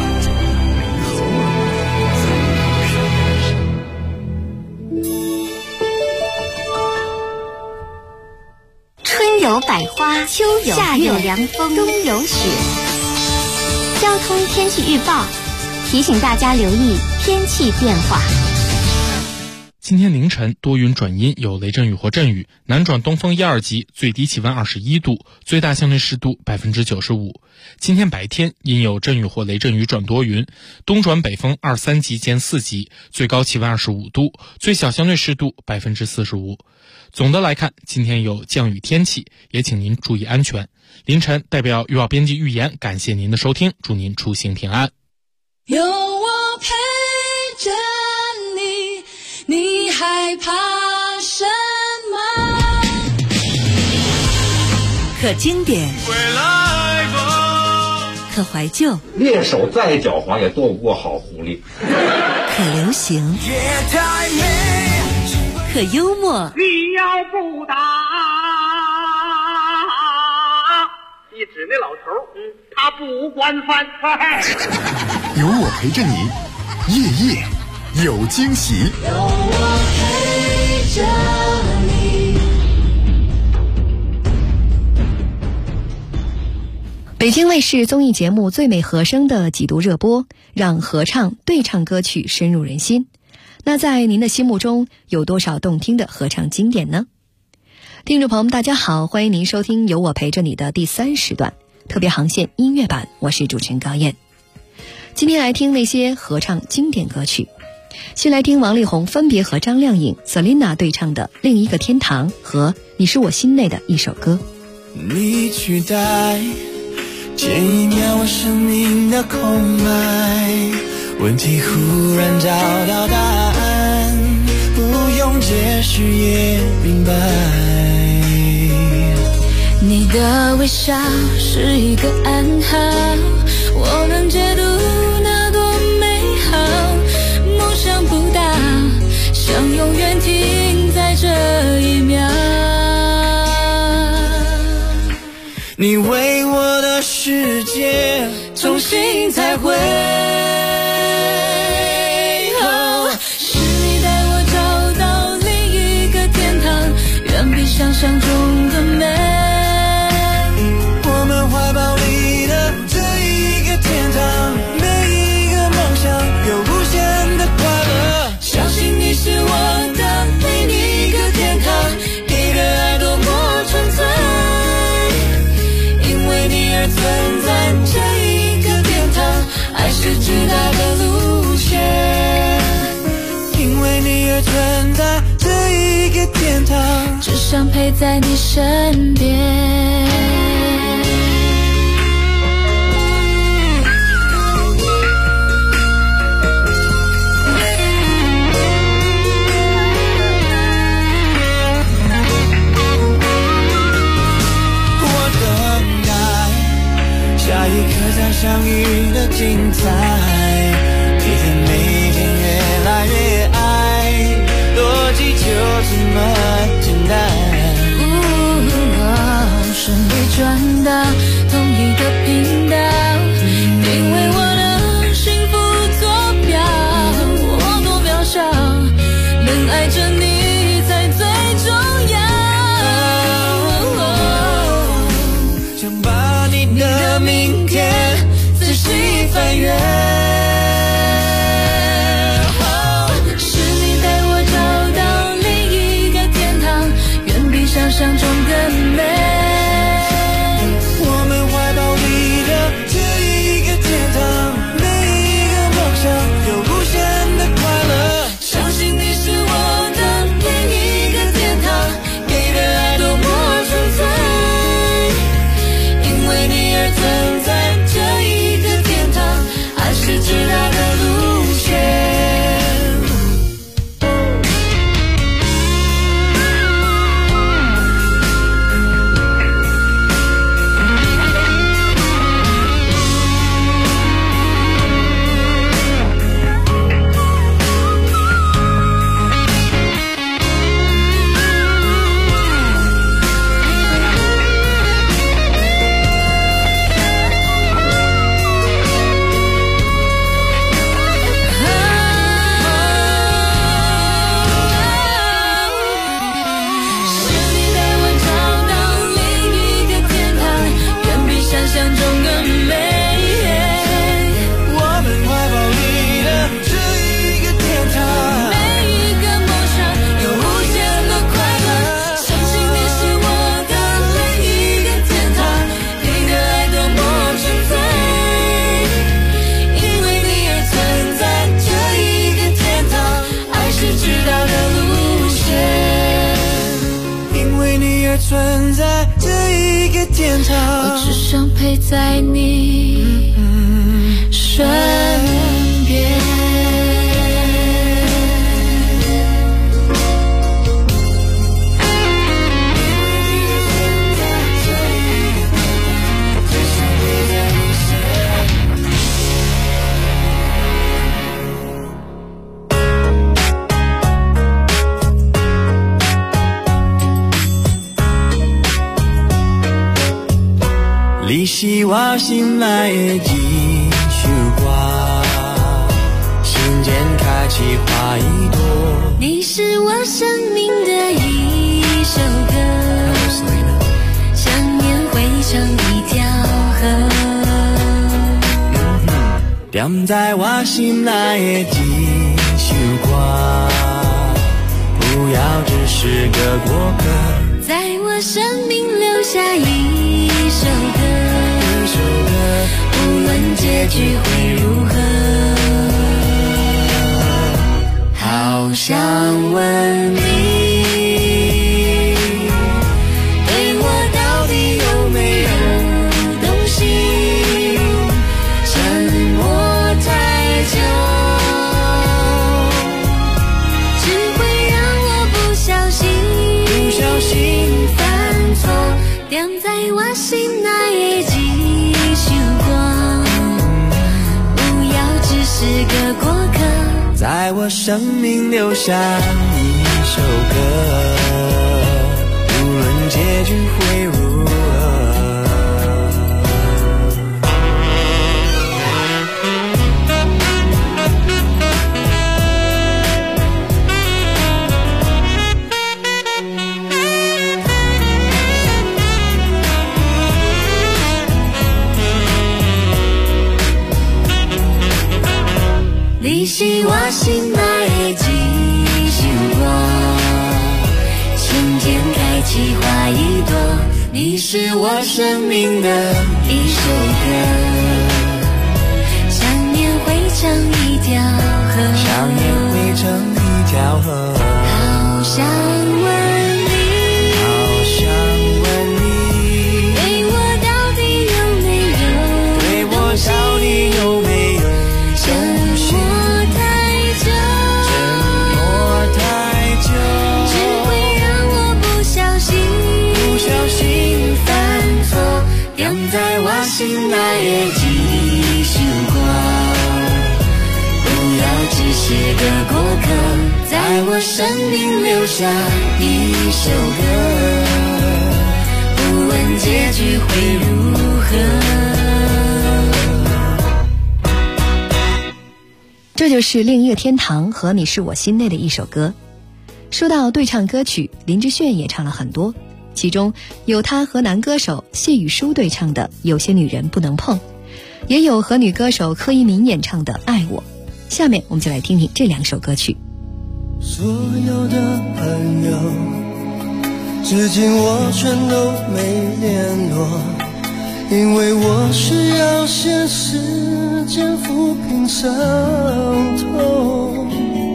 春有百花，秋有夏有凉风，冬有雪。交通天气预报提醒大家留意天气变化。 今天凌晨多云转阴，有雷阵雨或阵雨，南转东风1、2级，最低气温21度，最大相对湿度95%。今天白天阴有阵雨或雷阵雨转多云，东转北风2、3级兼4级，最高气温25度，最小相对湿度45%。总的来看，今天有降雨天气，也请您注意安全。凌晨代表预报编辑预言，感谢您的收听，祝您出行平安。 有我陪着你，你害怕什么？ 可经典，可怀旧， 猎手再狡猾也斗不过好狐狸。 可流行，可幽默。 你要不打，一指那老头，他不惯犯。 有我陪着你，夜夜有惊喜。 有我陪着你。 北京卫视综艺节目《最美和声》的几度热播，让合唱、对唱歌曲深入人心。那在您的心目中，有多少动听的合唱经典呢？听众朋友们，大家好，欢迎您收听由我陪着你的第3时段特别航线音乐版，我是主持人高燕。今天来听那些合唱经典歌曲，先来听王力宏分别和张靓颖、Selina 对唱的《另一个天堂》和《你是我心内的一首歌》。 你取代前一秒我生命的空白，问题忽然找到答案，不用解释也明白。 你的微笑是一个暗号，我能解读那多美好，梦想不到想永远停在这一秒。 你为我的世界重新彩绘， 是你带我找到另一个天堂，远比想象中的美。 我们怀抱里的这一个天堂，每一个梦想想陪在你身边。 下一刻再相遇的精彩，每天每天越来越爱，逻辑就这么简单。 顺利转到同一个频道，因为我的幸福坐标，我多渺小，能爱着你才最重要。 想把你的明天仔细翻阅， 是你带我找到另一个天堂，远比想象中更美。 我们怀抱里的这一个天堂，每一个梦想有无限的快乐。 相信你是我的另一个天堂，给的爱多么纯粹，因为你而存在这一个天堂，爱是直达的路线。 存在这一个天堂， 我只想陪在你身边。 你是我心内的一束光，心间开启花一朵。 你是我生命的一首歌，想念汇成一条河。 点在我心内的一束光，不要只是个过客， 在我生命留下一首歌，无论结局会如何，好想问你，对我到底有没有动心？沉默太久，只会让我不小心犯错，点在我心内的一束光，不要只是个过客， 在我生命留下一首歌，无论结局会如何。 你是我心内的一束光，心间开启花一朵。你是我生命的一首歌，想念汇成一条河， 想念汇成一条河。 好想问你， 在我生命留下一首歌，不问结局会如何。 这就是令乐天堂和你是我心内的一首歌。说到对唱歌曲，林志炫也唱了很多，其中有他和男歌手谢雨舒对唱的《有些女人不能碰》，也有和女歌手柯以敏演唱的《爱我》。下面我们就来听听这两首歌曲。 所有的朋友至今我全都没联络，因为我需要些时间抚平伤痛。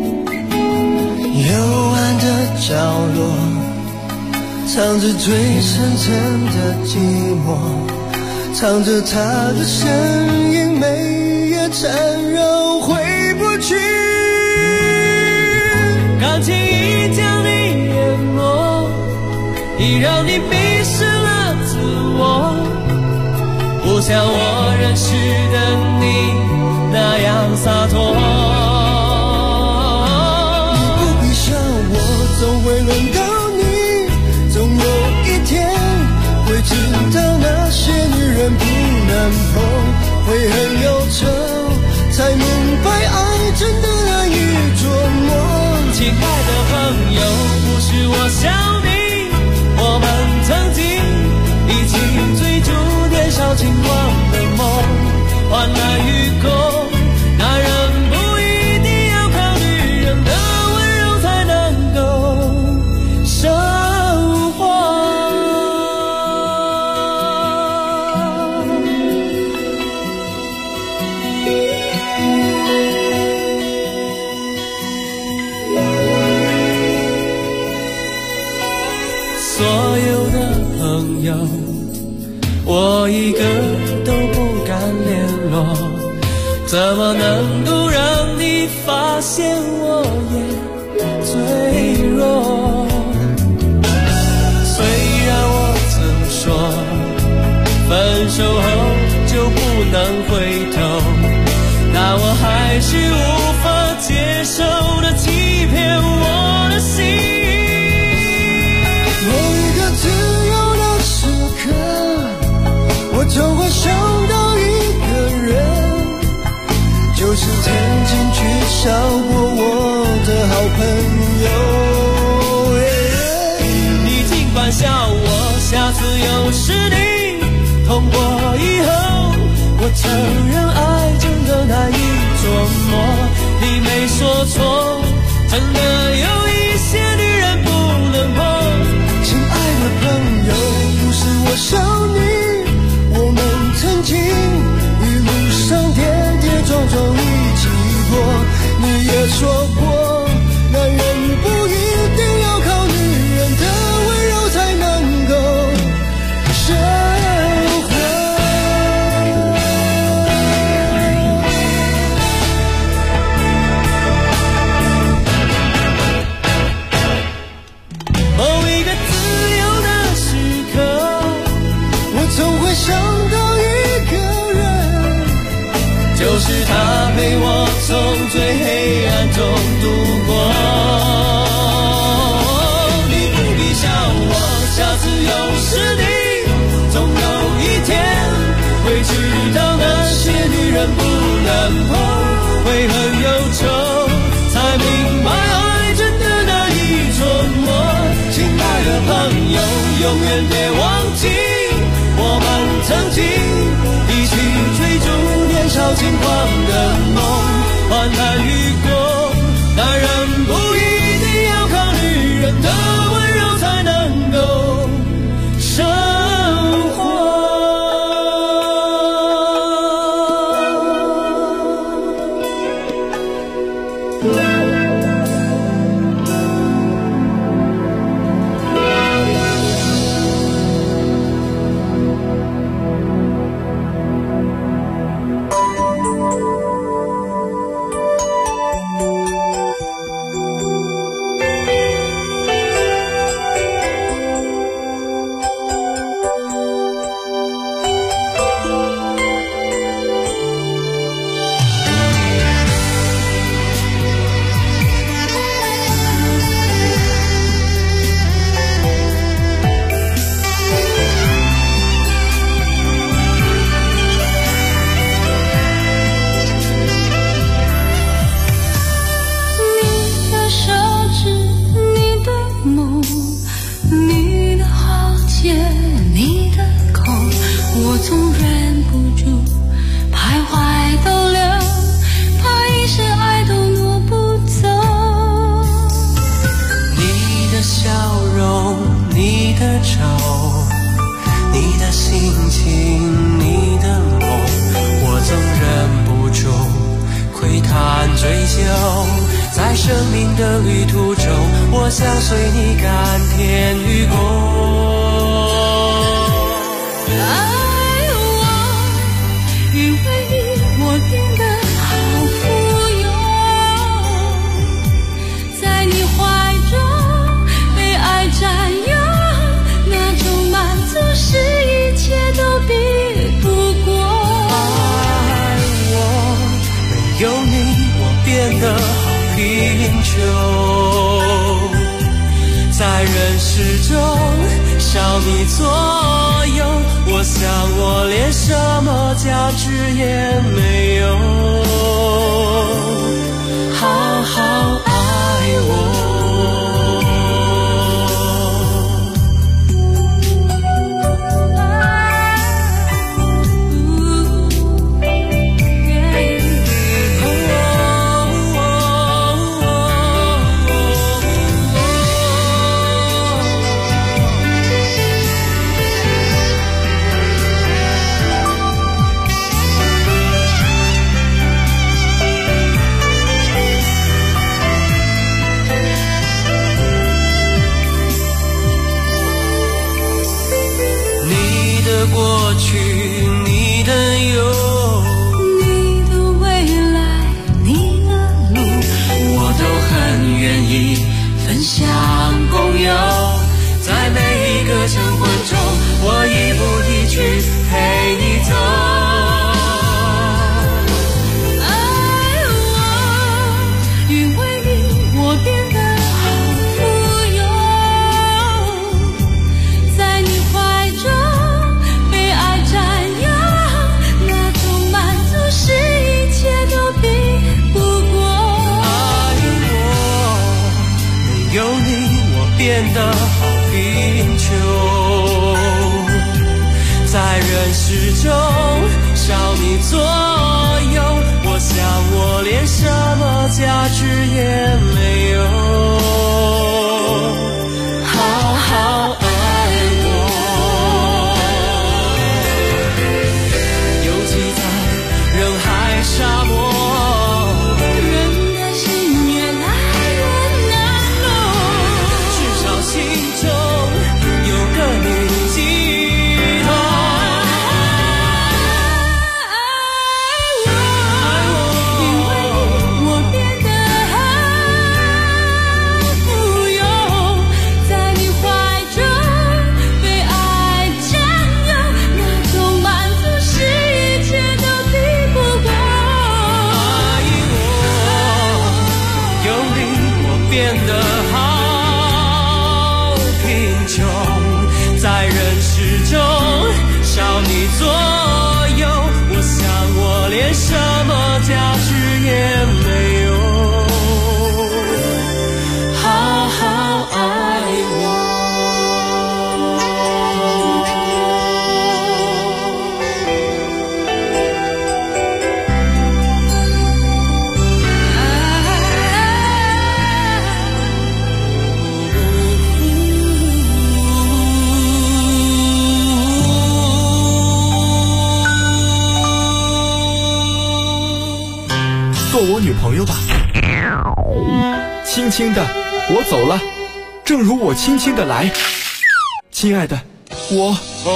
幽暗的角落藏着最深沉的寂寞，唱着他的声音，每夜缠绕回不去。感情已将你淹没，已让你迷失了自我，不像我认识的你那样洒脱。你不必想我，总会轮到你，总有一天会知道那些女人不能碰，会很忧愁，才明白爱真的难以捉摸。亲爱的朋友，不是我想你，我们曾经一起追逐年少轻狂的梦，患难与共，男人不一定要靠女人的温柔才能够生活。所有的朋友，我一个都不敢联络，怎么能够让你发现我也脆弱？虽然我曾说分手后就不能回头，但我还是无法接受的欺骗我的心。我总会想到一个人，就是曾经取笑过我的好朋友。你尽管笑我，下次又是你痛过以后，我承认爱真的难以捉摸。你没说错，真的有一些女人不能碰。亲爱的朋友，不是我想你，我们曾经一路上跌跌撞撞一起过，你也说过，男人不一定要靠女人的温柔才能够生活。某一个自由的时刻，我总会想到一个人，就是他陪我从最黑暗中度过。你不必笑我，下次又是你，总有一天会知道那些女人不能碰，会很忧愁，才明白爱真的难以捉摸。亲爱的朋友，永远别忘记，我们曾经一起追逐年少轻狂的梦，患难与共，男人不一定要靠女人的温柔才能够生活。 般追求，在生命的旅途中，我想随你甘甜与共。 爱我，因为你我变得好富有，在你怀中被爱占有，那种满足是一切都比不过。 爱我，没有你我变得好贫穷，在人世中少你左右，我想我连什么价值也没有。好好爱我。过去，你的有， 你的未来，你的路， 我都很愿意分享共有。在每一个晨昏中，我一步一去陪你走。 爱我，因为你我变得好富有，在你怀中。 变得好贫穷，在人世中少你左右，我想我连什么价值也没有。好好爱我，游击在人海沙漠。什么价值也没有，好好爱我。 做我女朋友吧，轻轻的我走了，正如我轻轻的来，亲爱的，我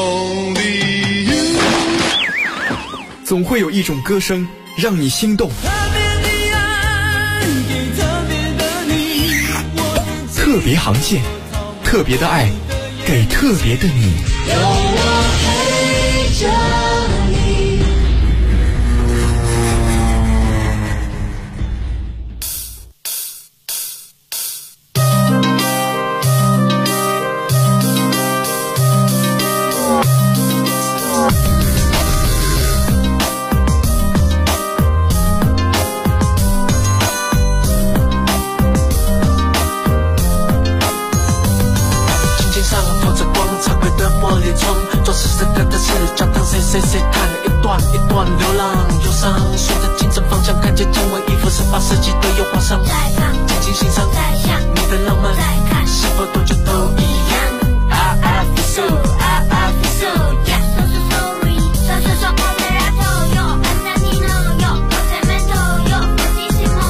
总会有一种歌声让你心动，特别航线，特别的爱，给特别的你。有我陪着你。 谁看了一段一段流浪忧伤，顺着精神方向，看见经纬衣服18世纪都有画上，静静欣赏你的浪漫，是否多久都一样。I feel so, I feel so, yeah. So sorry, so all that I told you, and that you know you, no sentimental, you, fortissimo,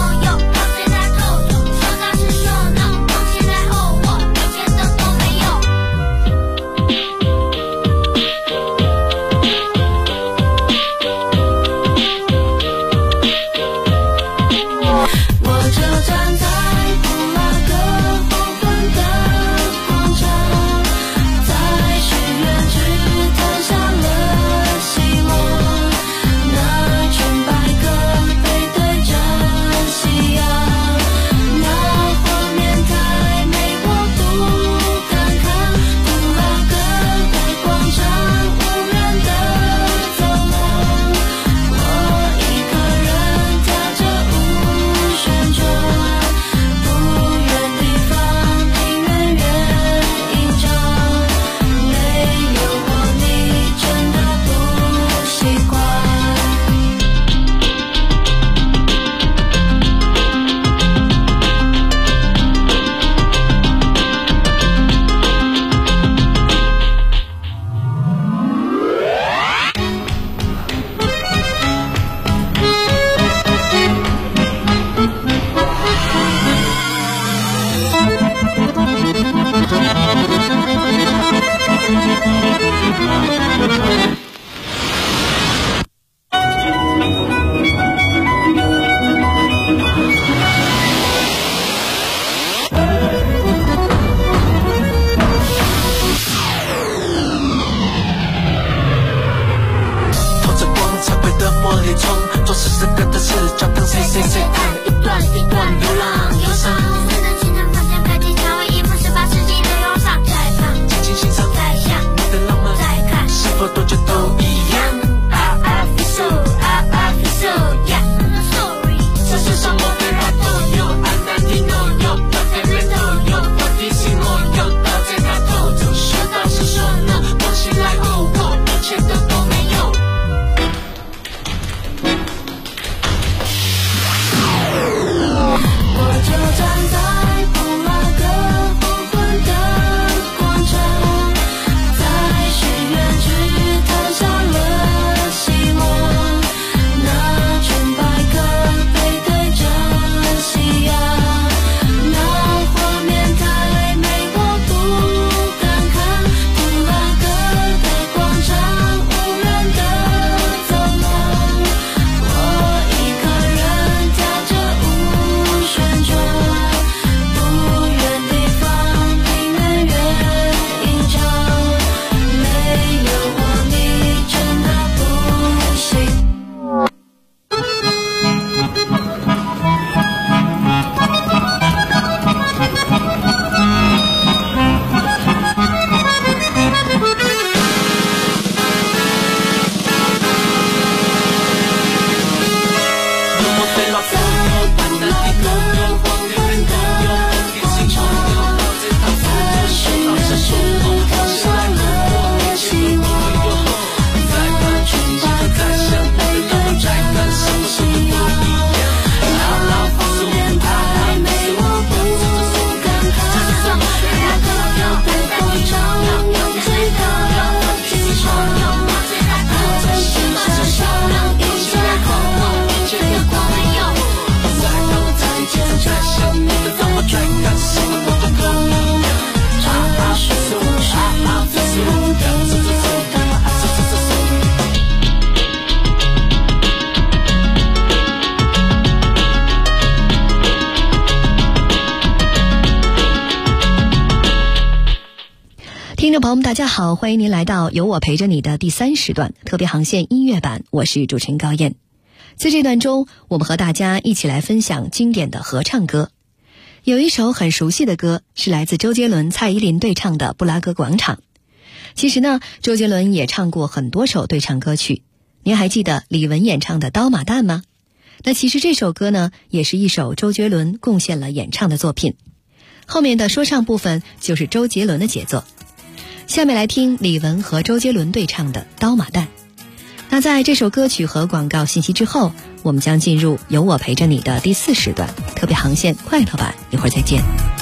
众朋友们大家好，欢迎您来到有我陪着你的第3时段特别航线音乐版，我是主持人高燕。在这段中，我们和大家一起来分享经典的合唱歌。有一首很熟悉的歌是来自周杰伦、蔡依林对唱的《布拉格广场》。其实呢，周杰伦也唱过很多首对唱歌曲，您还记得李玟演唱的《刀马旦》吗？那其实这首歌呢，也是一首周杰伦贡献了演唱的作品，后面的说唱部分就是周杰伦的杰作。下面来听李玟和周杰伦对唱的《刀马旦》。那在这首歌曲和广告信息之后，我们将进入有我陪着你的第4时段特别航线快乐版，一会儿再见。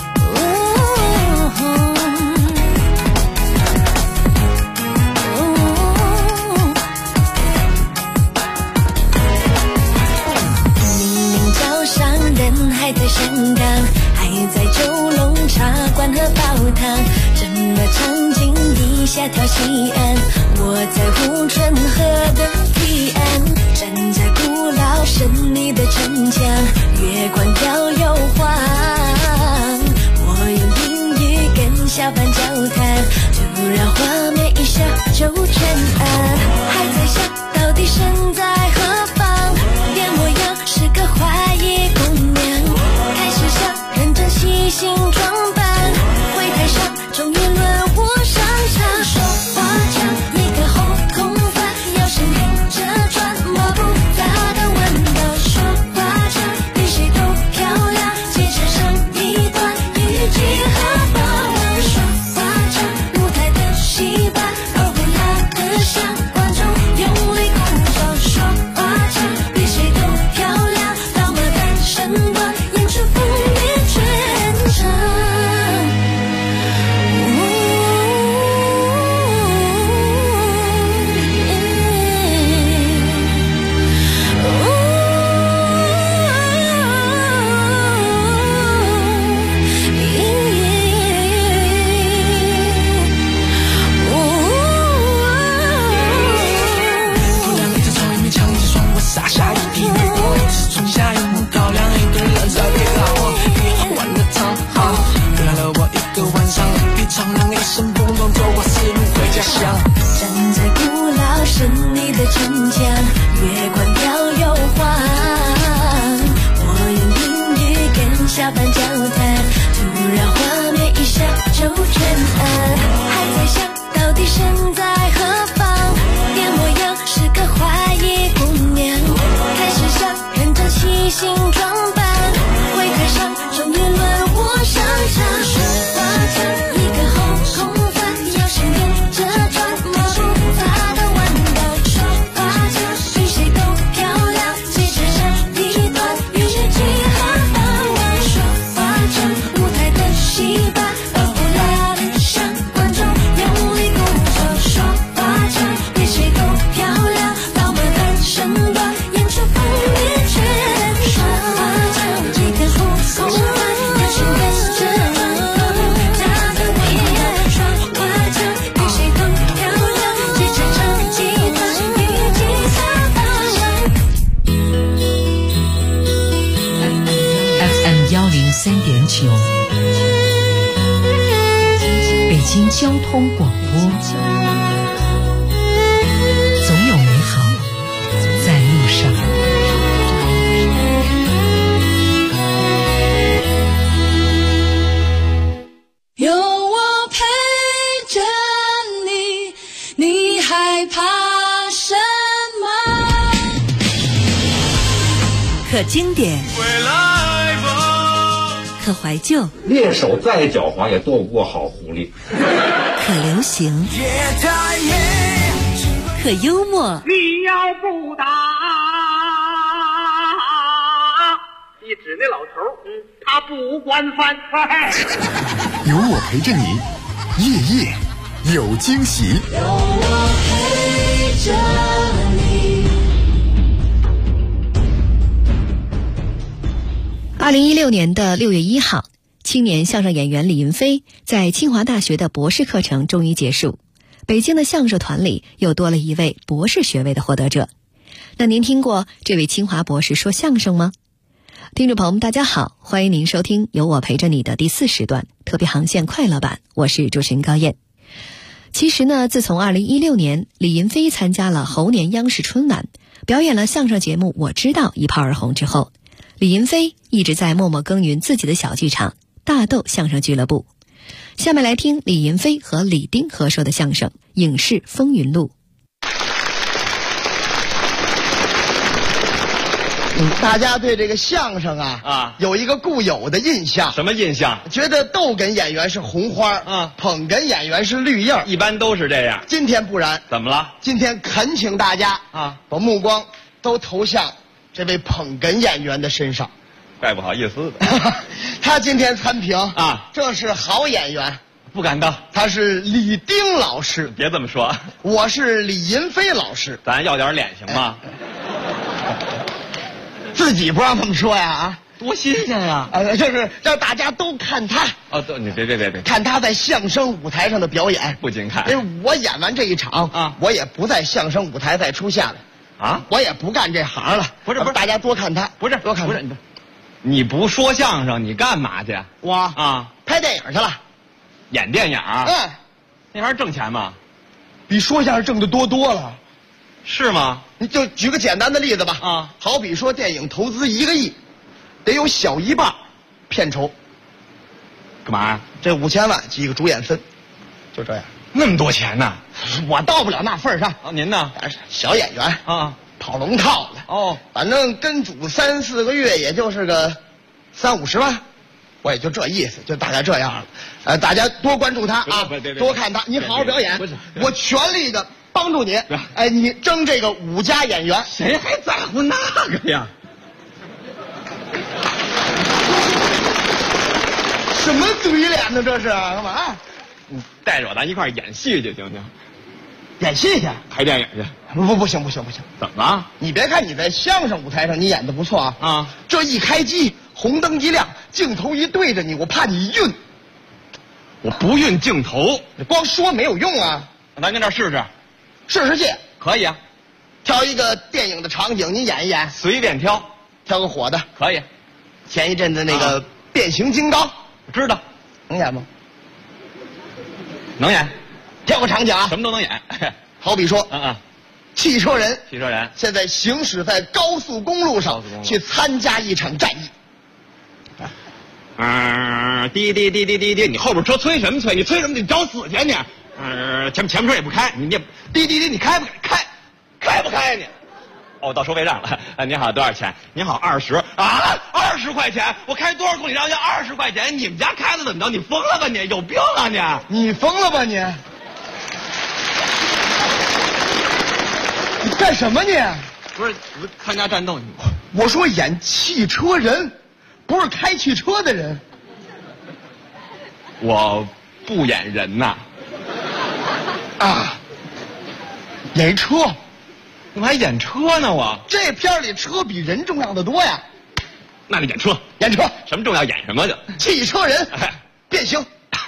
明明早上人还在香港，还在九龙茶馆喝煲汤，整个场景一下跳西岸，我在护城河的堤岸，站在古老神秘的城墙，月光飘又晃，我用英语跟小贩交谈，突然画面一下就全暗，还在想到底身在何方，变模样是个怀疑姑娘，开始想认真细心装扮，会台上终于轮我上场，说话唱一个后空翻，要是连着转摸不大的弯道，说话唱比谁都漂亮，气质上一段语句和包容，说话唱舞台的戏班，欧贝拉的像观众用力鼓掌，说话唱比谁都漂亮，刀马旦身段演出覆灭全场。洒下一滴泪，我一直冲下荧幕高粱，一堆人在给到我，你玩的唱好，原来了我一个晚上，一场亮一声蹦蹦走过4路回家乡，站在古老神秘的城墙，月光飘又晃，我用英语跟小贩交谈，突然画面一下就全暗，还在想到底身在何方，变模样是个怀疑姑娘，开始想认真细心装扮，会台上终于轮我上场，说话唱一个后空翻，要是连着转摸不大的弯道，说话唱比谁都漂亮，气质上一段语句和包容，说话唱舞台的戏班，欧贝拉的像观众用力鼓掌，说话唱比谁都漂亮，刀马旦身段演出覆灭全场，说话唱一个后空翻，要是跟着转摸不大的弯道，说话唱比谁都漂亮，气质上一段语句和包容。 FM 103.9，北京交通广播，总有美好在路上。 有我陪着你，你害怕什么？ 可经典，可怀旧， 猎手再狡猾也斗不过好狐狸。 可流行，可幽默。 你要不打，一指那老头，他不惯犯。 有我陪着你，夜夜有惊喜。 有我陪着你。 2016年的6月1号，青年相声演员李云飞在清华大学的博士课程终于结束，北京的相声团里又多了一位博士学位的获得者。那您听过这位清华博士说相声吗？听众朋友们，大家好，欢迎您收听由我陪着你的第4时段特别航线快乐版，我是主持人高燕。 其实呢，自从2016年李银飞参加了猴年央视春晚，表演了相声节目《我知道》一炮而红之后，李银飞一直在默默耕耘自己的小剧场大豆相声俱乐部。下面来听李银飞和李丁合说的相声《影视风云录》。 大家对这个相声有一个固有的印象。 什么印象？ 觉得逗哏演员是红花捧哏演员是绿叶， 一般都是这样。 今天不然。 怎么了？ 今天恳请大家把目光都投向这位捧哏演员的身上。 怪不好意思的。 他今天参评这是好演员。 不敢当。 他是李丁老师。 别这么说。 我是李银飞老师。 咱要点脸行吗？ 自己不让这么说呀多新鲜呀！ 就是让大家都看他。 对，你别， 看他在相声舞台上的表演。 不仅看， 因为我演完这一场我也不在相声舞台再出现了我也不干这行了。 不是， 大家多看他。 不是， 多看他。 你不说相声，你干嘛去？ 我拍电影去了， 演电影。那玩意儿挣钱吗？ 比说相声挣得多了。 是吗？ 你就举个简单的例子吧。好比说电影投资1个亿，得有小一半片酬。 干嘛呀？ 这5000万几个主演分，就这样。 那么多钱呢？ 我到不了那份上。 您呢？ 小演员跑龙套的。反正跟组3、4个月，也就是个30、50万，我也就这意思，就大概这样了。大家多关注他多看他，你好好表演，我全力的帮助你。你争这个5家演员， 谁还在乎那个呀？ 什么嘴脸呢？这是干嘛？ 你带着我咱一块演戏去行不行？ 演戏去？ 拍电影去？ 不行。 怎么了？ 你别看你在相声舞台上你演的不错这一开机，红灯一亮，镜头一对着你，我怕你晕。 我不晕镜头， 你光说没有用咱跟这试试戏。 可以挑一个电影的场景，你演一演。 随便挑个火的。 可以。 前一阵子那个变形金刚， 知道。 能演吗？ 能演。 挑个场景什么都能演。 好比说汽车人现在行驶在高速公路上去参加一场战役。 滴滴滴滴滴滴，你后边车催什么催？你催什么？你找死去你！前面车也不开，你滴滴滴，你开不开？开不开你？到收费站了。您好，多少钱？您好，20 20块钱，我开多少公里让要20块钱？你们家开的怎么着？你疯了吧你？有病啊你？ 你疯了吧你？你干什么你？ 不是参加战斗。 我说演汽车人，不是开汽车的人。 我不演人呐。 演车。 我还演车呢我。 这片里车比人重要的多呀。 那你演车。什么重要演什么就。 汽车人变形。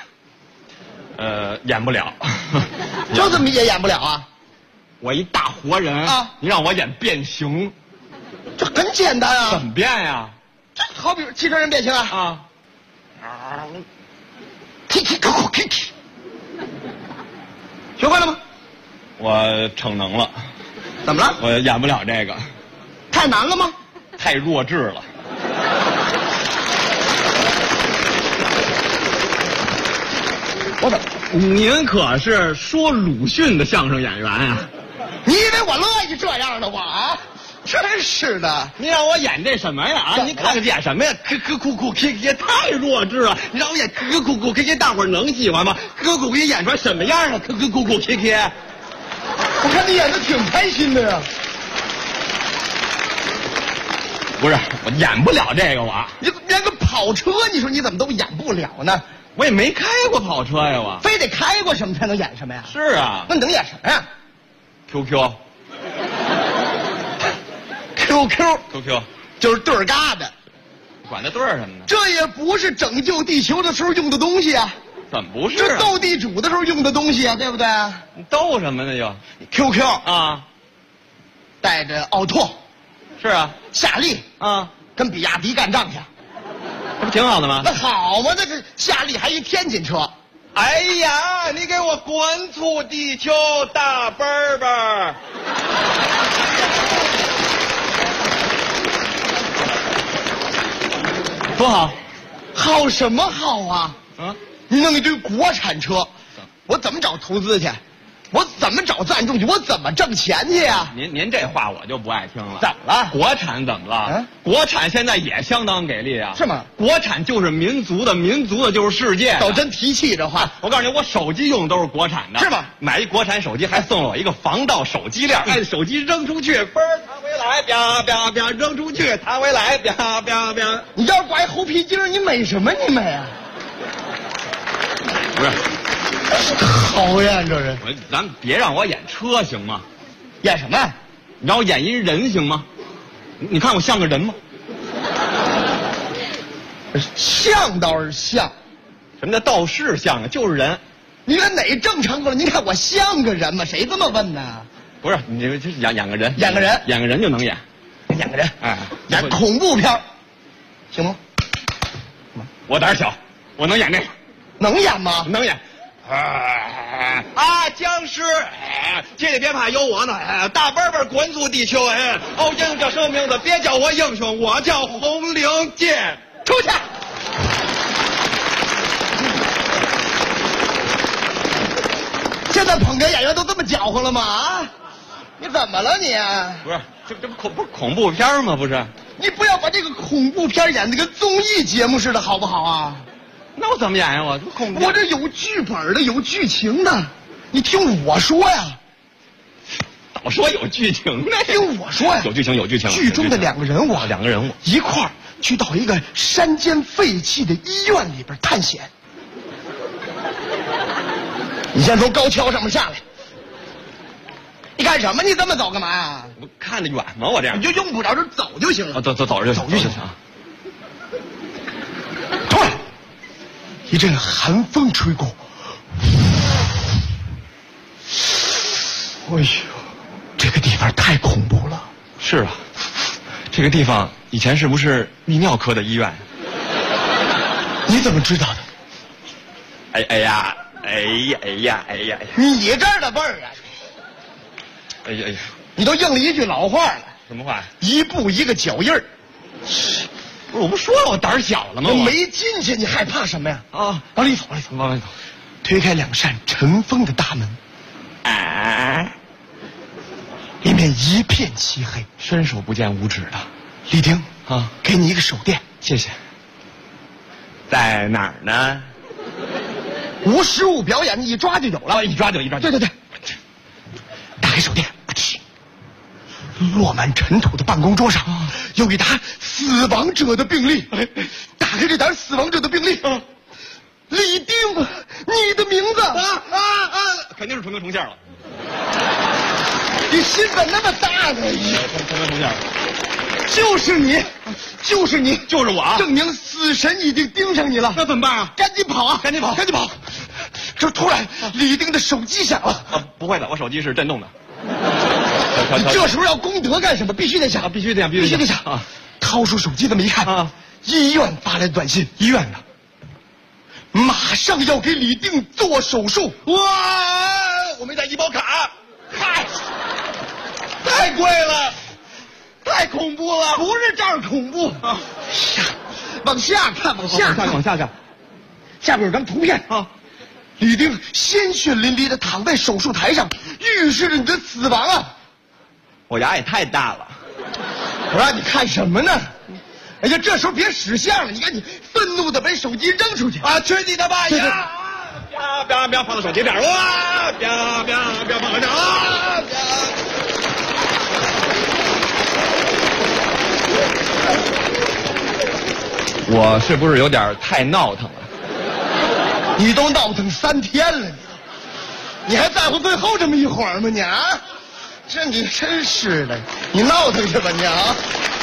演不了。 就这么也演不了我一大活人你让我演变形， 这很简单怎么变呀？ 这好比汽车人变形学会了吗？ 我逞能了。 怎么了？ 我演不了这个。 太难了吗？ 太弱智了。 我怎么？ 您可是说鲁迅的相声演员啊？ 你以为我乐意这样的我真是的。 你让我演这什么呀？你看看演什么呀？也太弱智了。你让我演大伙儿能喜欢吗？演出来什么样啊？ 我看你演的挺开心的呀。 不是，我演不了这个你连个跑车，你说你怎么都演不了呢？ 我也没开过跑车呀我。 非得开过什么才能演什么呀？ 是啊。 那你能演什么呀 ？QQ 就是对儿疙瘩。 管他对儿什么呢？ 这也不是拯救地球的时候用的东西怎么不是这斗地主的时候用的东西对不对你斗什么呢就 QQ 带着奥拓。 是啊。 夏利跟比亚迪干仗去。 这不挺好的吗？ 那好嘛，那个夏利还一天津车哎呀，你给我滚出地球，大笨笨！ 多好，好什么好啊？你弄一堆国产车，我怎么找投资去？我怎么找赞助去？我怎么挣钱去呀？ 您这话我就不爱听了。 怎么了？ 国产怎么了？国产现在也相当给力啊！ 是吗？ 国产就是民族的，民族的就是世界。 倒真提气这话。 我告诉你，我手机用的都是国产的， 是吗？ 买一国产手机还送了我一个防盗手机链，哎，手机扔出去，嘣儿弹回来，啪啪啪，扔出去弹回来，啪啪啪。 你要是挂一猴皮筋，你美什么？你美啊？ 不是。 讨厌这人！ 咱们别让我演车行吗？ 演什么？ 你让我演一人行吗？你看我像个人吗？ 像倒是像， 什么叫倒是像啊？就是人。 你看哪正常过了？您看我像个人吗？谁这么问呢？ 不是，你这演个人， 演个人， 演个人就能演， 演个人， 哎， 演恐怖片，行吗？ 我胆小，我能演这个， 能演吗？ 能演。僵尸！这里别怕，有我呢！大笨笨滚出地球！哦，应着生命的，别叫我英雄，我叫红绫剑！ 出去！现在捧哏演员都这么搅和了吗？啊！你怎么了你？ 不是，这不是恐怖片吗？不是， 你不要把这个恐怖片演得跟综艺节目似的，好不好啊？ 那我怎么演呀？我这有剧本的，有剧情的，你听我说呀。 早说有剧情呢， 听我说呀。 有剧情，有剧情。 剧中的两个人物一块儿去到一个山间废弃的医院里边探险。你先从高跷上面下来。你干什么？你这么走干嘛呀？ 我看得远吗？我这样你就用不着这走就行了。 走就行。 突然一阵寒风吹过，哎呦，这个地方太恐怖了。 是啊，这个地方以前是不是泌尿科的医院？ 你怎么知道的？ 哎呀！ 你这儿的味儿啊！ 哎呀， 你都应了一句老话了。 什么话？ 一步一个脚印儿。 不是，我不说了我胆小了吗？ 我没进去，你害怕什么呀？ 啊， 往里走， 往里走， 推开两扇尘封的大门，里面一片漆黑， 伸手不见五指的。 李丁啊， 给你一个手电， 谢谢。在哪儿呢？ 无实物表演，你一抓就有了。 一抓就。 对。打开手电，落满尘土的办公桌上有一沓死亡者的病历。打开这沓死亡者的病历，李丁，你的名字肯定是同名同姓了。 你心怎么那么大呢？ 同名同姓， 就是你， 就是我， 证明死神已经盯上你了。 那怎么办啊？ 赶紧跑啊！ 赶紧跑！ 这突然，李丁的手机响了。 不会的，我手机是震动的。 你这时候要功德干什么？必须得响， 必须得响啊！ 掏出手机这么一看医院发来的短信， 医院的， 马上要给李丁做手术。 哇！我没带医保卡，太贵了，太恐怖了。 不是这儿恐怖往下看，往下看，下边有张图片啊。李丁鲜血淋漓的躺在手术台上，预示着你的死亡啊！ 我牙也太大了， 我让你看什么呢？哎呀，这时候别使相了，你赶紧愤怒的把手机扔出去啊！去你的吧！ 呀！ 啪放到手机边，哇！啪放到这啊！我是不是有点太闹腾了？ 你都闹腾3天了，你还在乎最后这么一会儿吗？你啊，这你真是的，你闹腾去吧你啊！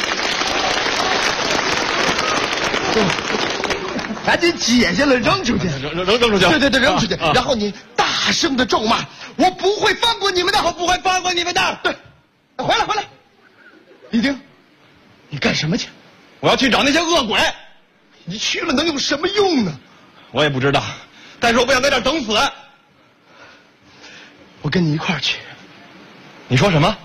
赶紧解下来扔出去， 扔出去。 对，扔出去。然后你大声的咒骂：“我不会放过你们的， 我不会放过你们的。” 对，回来。李丁，你干什么去？ 我要去找那些恶鬼。 你去了能有什么用呢？ 我也不知道， 但是我不想在这儿等死。 我跟你一块儿去。 你说什么？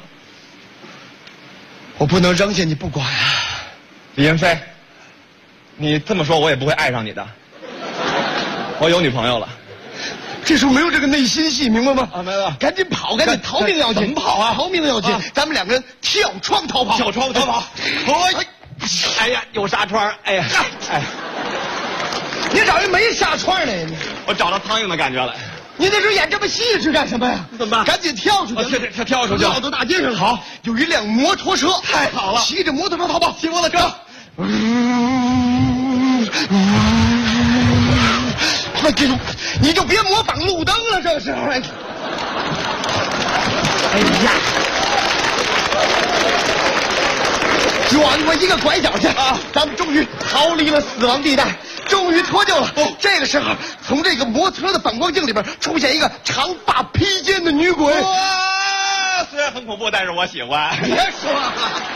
我不能扔下你不管啊！ 李云飞，你这么说我也不会爱上你的。我有女朋友了。 这时候没有这个内心戏，明白吗？ 啊，没有。 赶紧跑，赶紧逃命要紧！ 怎么跑啊？ 逃命要紧！咱们两个人跳窗逃跑。 跳窗逃跑。哎呀，有纱窗！哎呀，哎， 你找人没纱窗呢？ 我找到苍蝇的感觉了。 你那时候演这么细致干什么呀？ 怎么办？ 赶紧跳出去！ 跳出去！ 绕到大街上。 好， 有一辆摩托车， 太好了！ 骑着摩托车逃跑， 骑摩托车。 那这种你就别模仿路灯了，这个时候。哎呀，转过一个拐角去啊！咱们终于逃离了死亡地带，终于脱救了。这个时候，从这个摩托车的反光镜里边出现一个长发披肩的女鬼。 哇，虽然很恐怖，但是我喜欢。 别说了，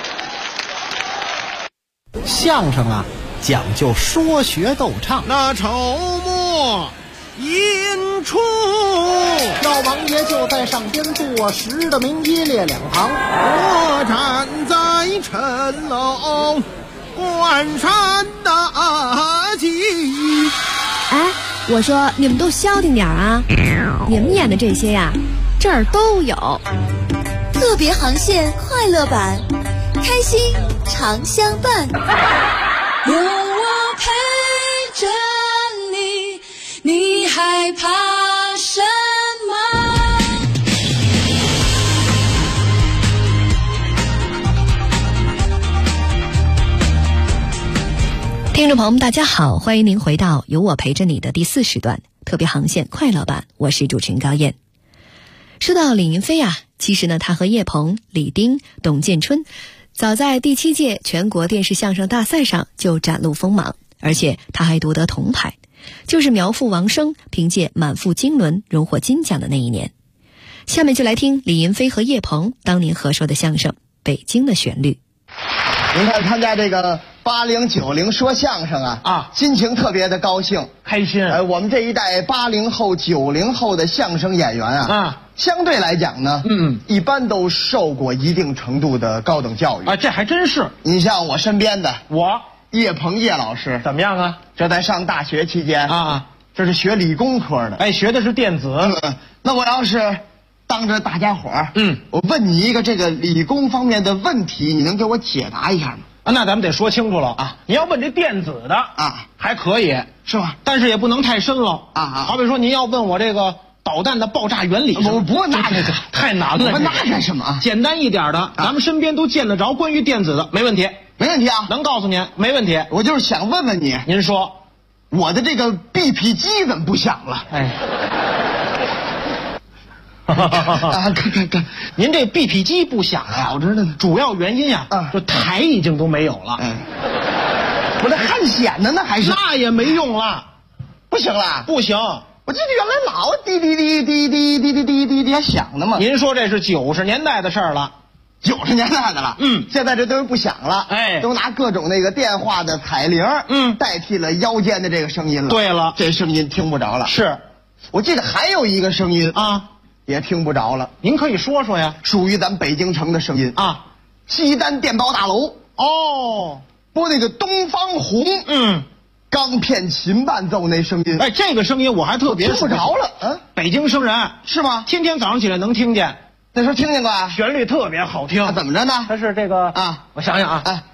相声啊，讲究说学逗唱。 那筹末引出， 老王爷就在上边坐实的名一列两旁， 我站在谶楼观山大吉。 哎，我说你们都消停点啊！你们演的这些呀，这儿都有。 特别航线快乐版，开心常相伴。 有我陪着你，你害怕什么？ 听众朋友们大家好，欢迎您回到有我陪着你的第4时段特别航线快乐版，我是主持人高燕。说到李云飞啊，其实呢他和叶鹏、李丁、董建春早在第7届全国电视相声大赛上就展露锋芒，而且他还夺得铜牌，就是苗阜王声凭借满腹经纶荣获金奖的那一年。下面就来听李云飞和叶鹏当年合说的相声《北京的旋律》。 您看参加这个80、90说相声啊，心情特别的高兴开心。 我们这一代80后、90后的相声演员啊，相对来讲呢，一般都受过一定程度的高等教育啊，这还真是。 你像我身边的叶鹏叶老师怎么样啊？ 这在上大学期间啊，这是学理工科的， 哎，学的是电子。 那我要是当着大家伙儿，我问你一个这个理工方面的问题，你能给我解答一下吗？ 啊，那咱们得说清楚了啊！你要问这电子的啊，还可以是吧？ 但是也不能太深了啊！好比说您要问我这个导弹的爆炸原理， 我不问那个太难了。 问那干什么啊？ 简单一点的，咱们身边都见得着关于电子的，没问题， 没问题啊！ 能告诉您，没问题。 我就是想问问你， 您说， 我的这个 BP 机怎么不响了？ 哎。看，您这 BP 机不响啊， 好着呢。 主要原因呀，就台已经都没有了。 我这汉显的呢，还是那也没用了， 不行了， 不行。 我记得原来老滴滴滴滴滴滴滴滴滴滴还响呢嘛。 您说这是90年代的事儿了 ，90年代的了。现在这都不响了，哎，都拿各种那个电话的彩铃，代替了腰间的这个声音了。 对了， 这声音听不着了。 是， 我记得还有一个声音啊。 也听不着了， 您可以说说呀， 属于咱北京城的声音啊。西单电报大楼播那个东方红，钢片琴伴奏那声音， 哎，这个声音我还特别听不着了。 北京生人是吗？ 天天早上起来能听见， 那时候听见过啊， 旋律特别好听。 怎么着呢？ 它是这个啊， 我想想啊，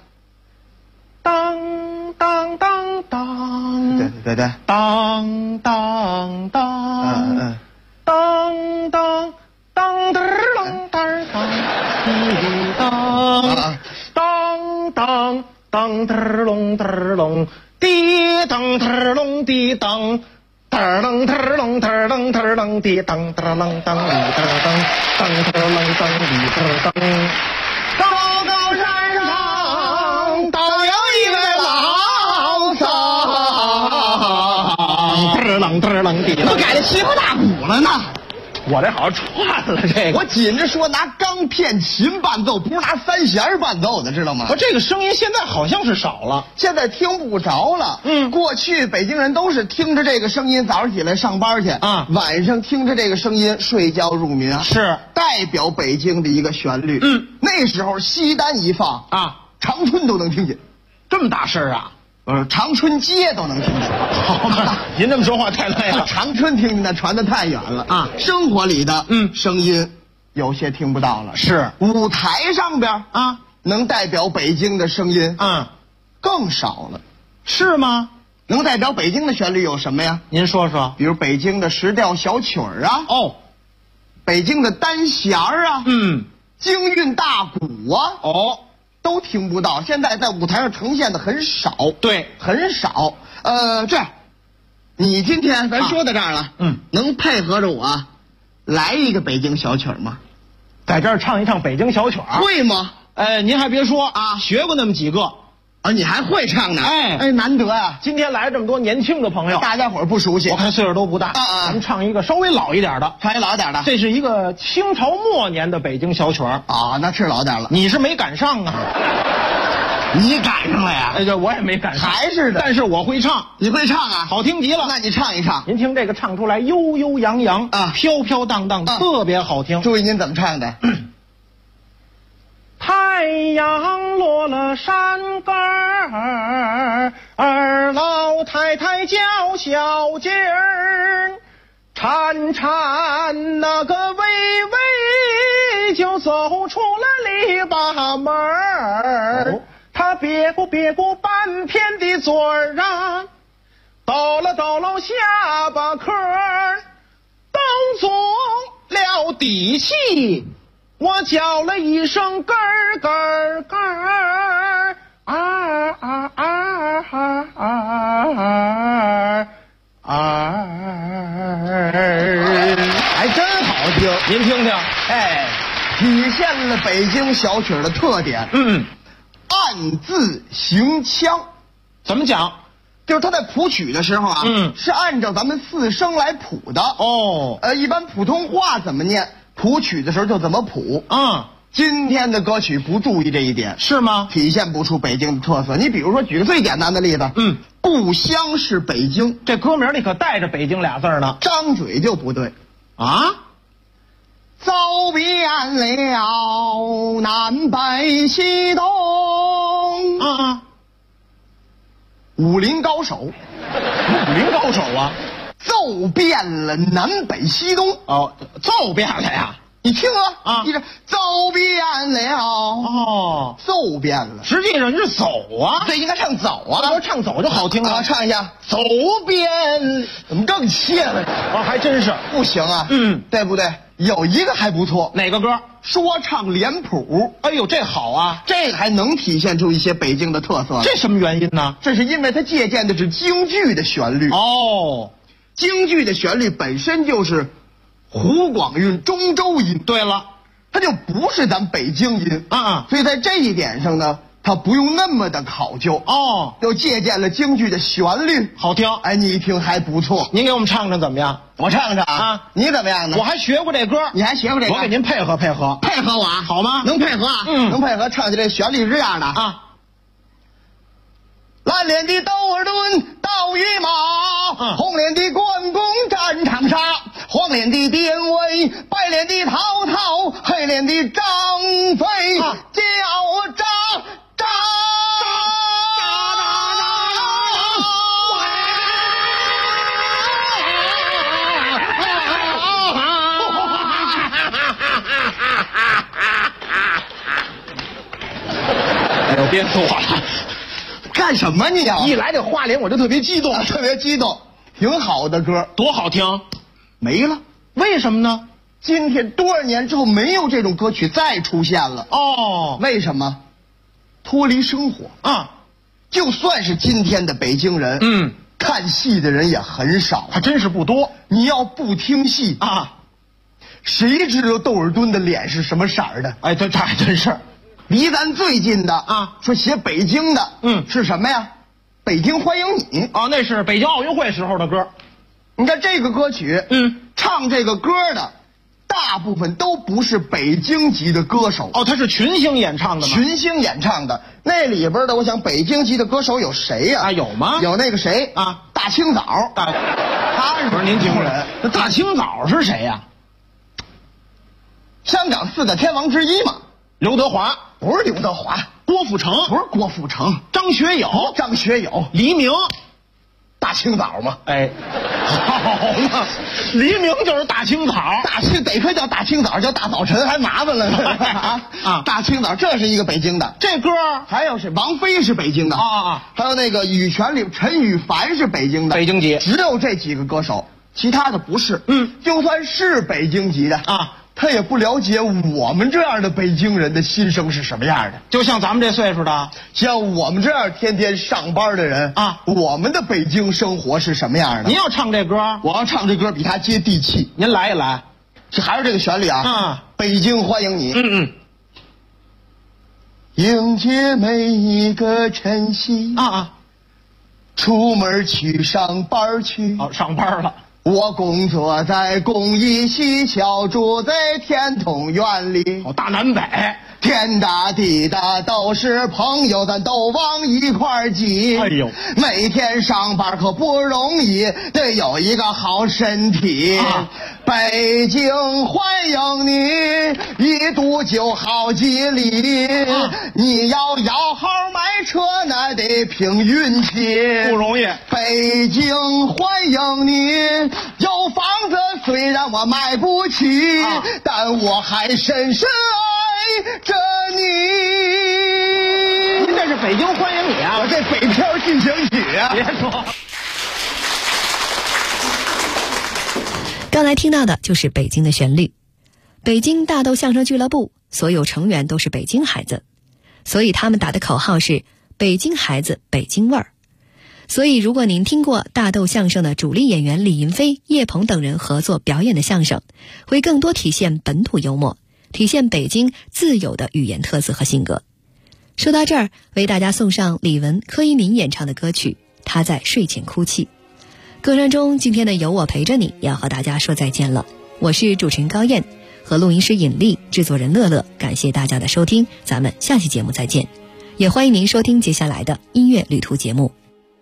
当当当当， 对， 当当当。当当当嘚啷当当滴当，当当当嘚隆嘚隆滴当嘚隆滴当，嘚啷嘚啷嘚啷嘚啷滴当嘚啷当滴嘚当，当嘚啷当滴嘚当。高高山上倒有一位老僧，嘚啷嘚啷滴。 怎么改的西河大鼓了呢？ 我这好像串了这个。 我紧着说拿钢片琴伴奏，不是拿三弦伴奏的，知道吗？ 这个声音现在好像是少了， 现在听不着了。过去北京人都是听着这个声音，早上起来上班去啊，晚上听着这个声音睡觉入眠啊， 是代表北京的一个旋律。那时候西单一放啊，长春都能听见， 这么大声啊！ 长春街都能听见。 好嘛，您这么说话太累了。 长春听见那传得太远了啊，生活里的声音有些听不到了。 是舞台上边啊，能代表北京的声音更少了。 是吗？ 能代表北京的旋律有什么呀？ 您说说。 比如北京的石调小曲儿啊，北京的单弦儿啊，京韵大鼓啊，都听不到。现在在舞台上呈现的很少， 对， 很少。这样，你今天咱说到这儿了，能配合着我来一个北京小曲吗？ 在这儿唱一唱北京小曲儿， 会吗？ 您还别说啊，学过那么几个。 你还会唱呢？难得呀！ 今天来这么多年轻的朋友， 大家伙儿不熟悉， 我看岁数都不大。咱们唱一个稍微老一点的， 唱一老一点的。 这是一个清朝末年的北京小曲儿啊，那是老点了。 你是没赶上啊？ 你赶上了呀？ 我也没赶上， 还是的。 但是我会唱， 你会唱啊？ 好听极了。 那你唱一唱。 您听这个唱出来悠悠扬扬啊，飘飘荡荡，特别好听。 注意您怎么唱的。 太阳落了山根儿，老太太叫小鸡儿，铲铲那个微微就走出了篱笆门儿，他别咕半天的嘴儿啊，抖了下巴壳儿，都做了底气。我叫了一声咯儿咯儿咯儿还真好听， 您听听， 体现了北京小曲的特点。按字行腔， 怎么讲？ 就是他在谱曲的时候啊，是按照咱们四声来谱的。一般普通话怎么念？谱曲的时候就怎么谱。今天的歌曲不注意这一点， 是吗？ 体现不出北京的特色。你比如说，举个最简单的例子，故乡是北京， 这歌名里可带着北京俩字呢， 张嘴就不对啊。 走遍了南北西东，武林高手， 武林高手啊。 走遍了南北西东。 走遍了呀！ 你听啊，你这走遍了，走遍了。 实际上是走啊， 对，应该唱走啊。 唱走就好听了。 唱一下，走遍，怎么更切了？ 还真是不行啊。对不对？有一个还不错， 哪个歌？ 说唱脸谱。 哎呦，这好啊， 这个还能体现出一些北京的特色。 这什么原因呢？ 这是因为它借鉴的是京剧的旋律。京剧的旋律本身就是湖广韵、中州音。 对了， 它就不是咱北京音所以在这一点上呢，它不用那么的考究。又借鉴了京剧的旋律， 好听。 你一听还不错。 您给我们唱唱怎么样？ 我唱唱啊。你怎么样呢？ 我还学过这歌。 你还学过这歌？ 我给您配合配合我啊， 好吗？ 能配合啊。能配合，唱起这旋律是这样的啊。蓝脸的窦尔敦到羽马，红脸的关公战长沙，黄脸的典韦，白脸的曹操，黑脸的张飞，叫扎。 哎呦，别说了。 干什么你呀？ 一来这花脸我就特别激动， 挺好的歌， 多好听。 没了， 为什么呢？ 今天多少年之后没有这种歌曲再出现了。为什么？脱离生活啊！就算是今天的北京人，看戏的人也很少， 还真是不多。 你要不听戏啊，谁知道窦尔敦的脸是什么色儿的？ 这还真是。 离咱最近的啊，说写北京的，是什么呀？北京欢迎你那是北京奥运会时候的歌。 你看这个歌曲，唱这个歌的大部分都不是北京籍的歌手。 哦，他是群星演唱的吗？ 群星演唱的，那里边的我想北京籍的歌手有谁呀？ 啊，有吗？ 有那个谁啊， 大清早。他不是您听人？那大清早是谁呀？ 香港4个天王之一嘛。 刘德华不是刘德华， 郭富城不是郭富城， 张学友张学友， 黎明。 大清早嘛， 哎，好嘛，黎明就是大清早， 得亏叫大清早，叫大早晨还麻烦了啊！大清早，这是一个北京的， 这歌还有是王菲是北京的还有那个羽泉里陈羽凡是北京的， 北京籍， 只有这几个歌手，其他的不是。就算是北京籍的啊，他也不了解我们这样的北京人的心声是什么样的。 就像咱们这岁数的， 像我们这样天天上班的人啊，我们的北京生活是什么样的？ 您要唱这歌， 我要唱这歌比他接地气。 您来一来， 这还是这个旋律啊。北京欢迎你。迎接每一个晨曦出门去上班去。 上班了。 我工作在公益西桥，住在天通苑里。 大南北， 天大地大都是朋友，咱都往一块挤。 哎呦， 每天上班可不容易，得有一个好身体。北京欢迎你，一度就好几里。你要好买车，那得凭运气， 不容易。 北京欢迎你，有房子虽然我买不起，但我还深深爱着你。 您这是北京欢迎你啊！ 我这北漂进行曲啊！ 别说。 刚才听到的就是北京的旋律。北京大豆相声俱乐部所有成员都是北京孩子，所以他们打的口号是北京孩子北京味儿。所以如果您听过大豆相声的主力演员李云飞、叶鹏等人合作表演的相声，会更多体现本土幽默，体现北京自有的语言特色和性格。说到这儿，为大家送上李玟、柯以敏演唱的歌曲《他在睡前哭泣》。歌声中，今天的有我陪着你要和大家说再见了。我是主持人高燕，和录音师尹丽，制作人乐乐，感谢大家的收听，咱们下期节目再见。也欢迎您收听接下来的音乐旅途节目。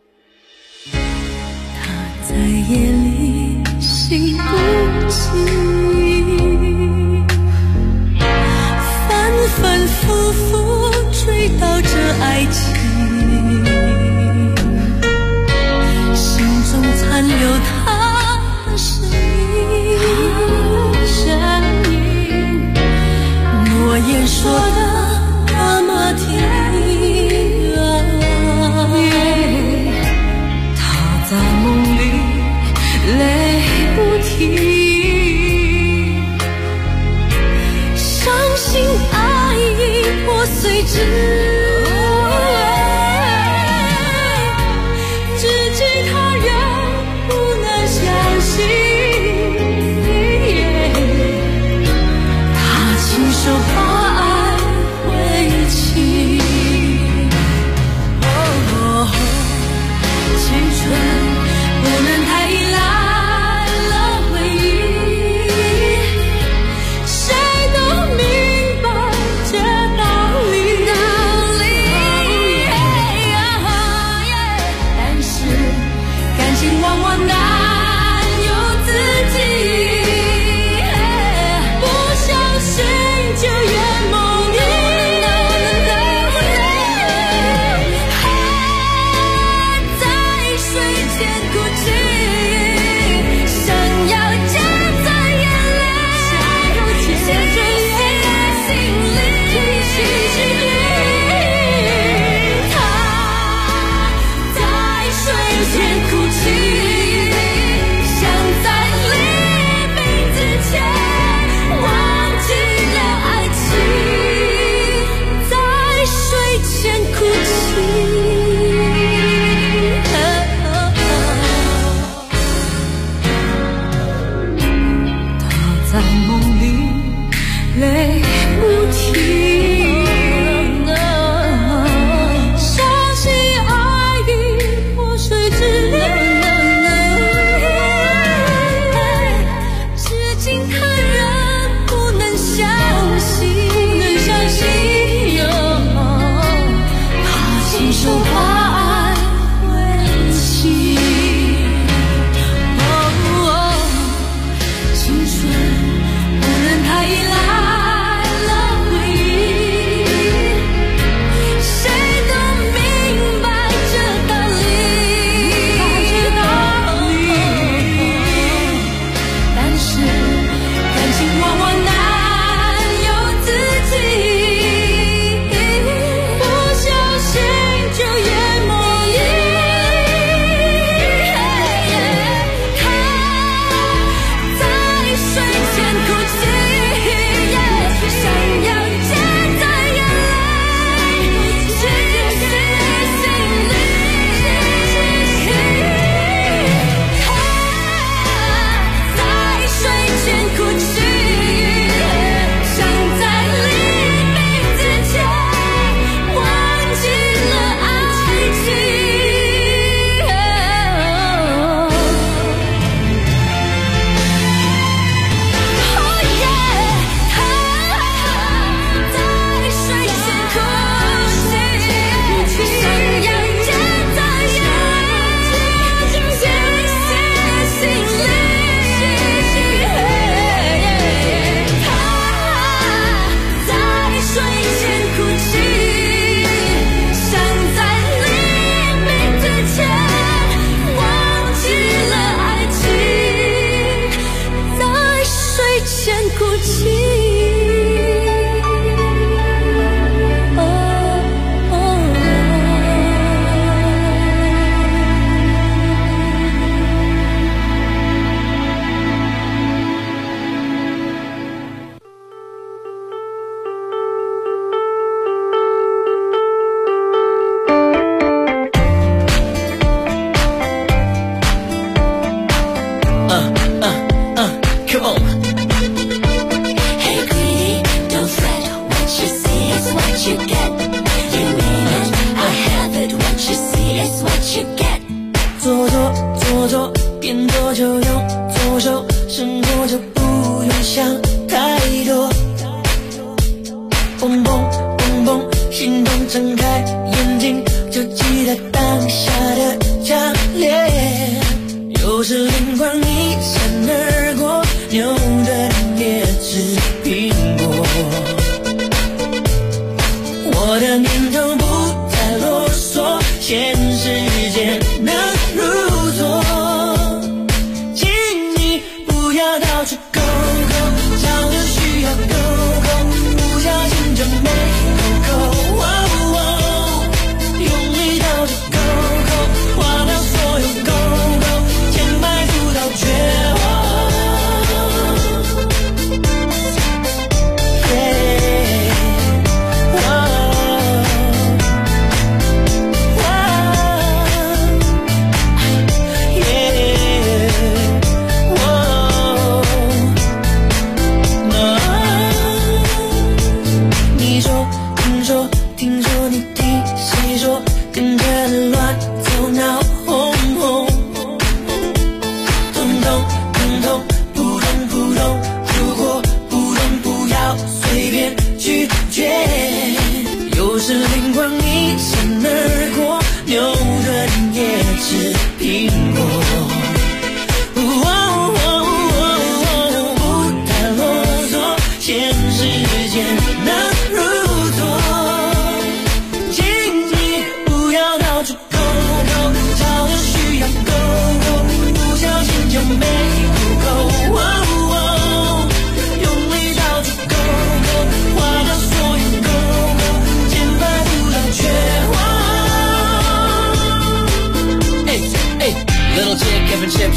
他在夜里醒不起，反反复复追悼着爱情，残留他的声音，诺言说的那么甜，他在梦里泪不停，伤心爱已破碎之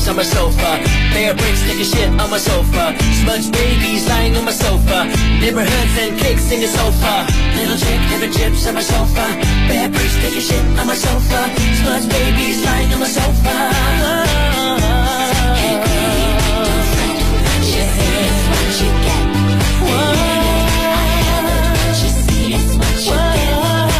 on my sofa. Bear bricks, take a shit on my sofa. Smudge babies lying on my sofa. Neighborhoods and cakes in the sofa. Little chick having chips on my sofa. Bear bricks, take a shit on my sofa. Smudge babies lying on my sofa. Hey baby, don't fret. What you see is what you get. What you see is what you get.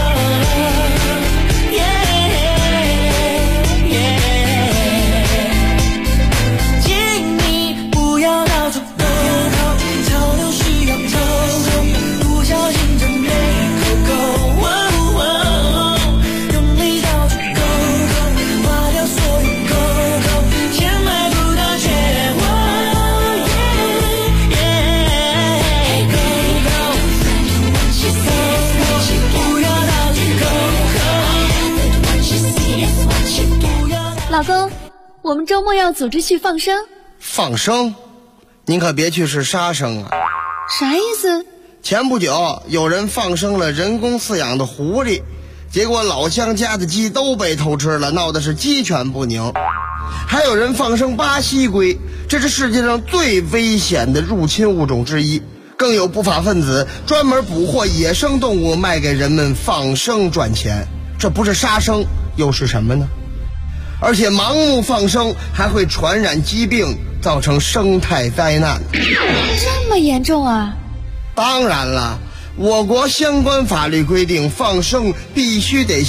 老公，我们周末要组织去放生。 放生？您可别去是杀生啊！ 啥意思？ 前不久有人放生了人工饲养的狐狸，结果老乡家的鸡都被偷吃了，闹的是鸡犬不宁。还有人放生巴西龟，这是世界上最危险的入侵物种之一。更有不法分子专门捕获野生动物卖给人们放生赚钱，这不是杀生又是什么呢？而且盲目放生还会传染疾病，造成生态灾难。 这么严重啊？ 当然了，我国相关法律规定，放生必须得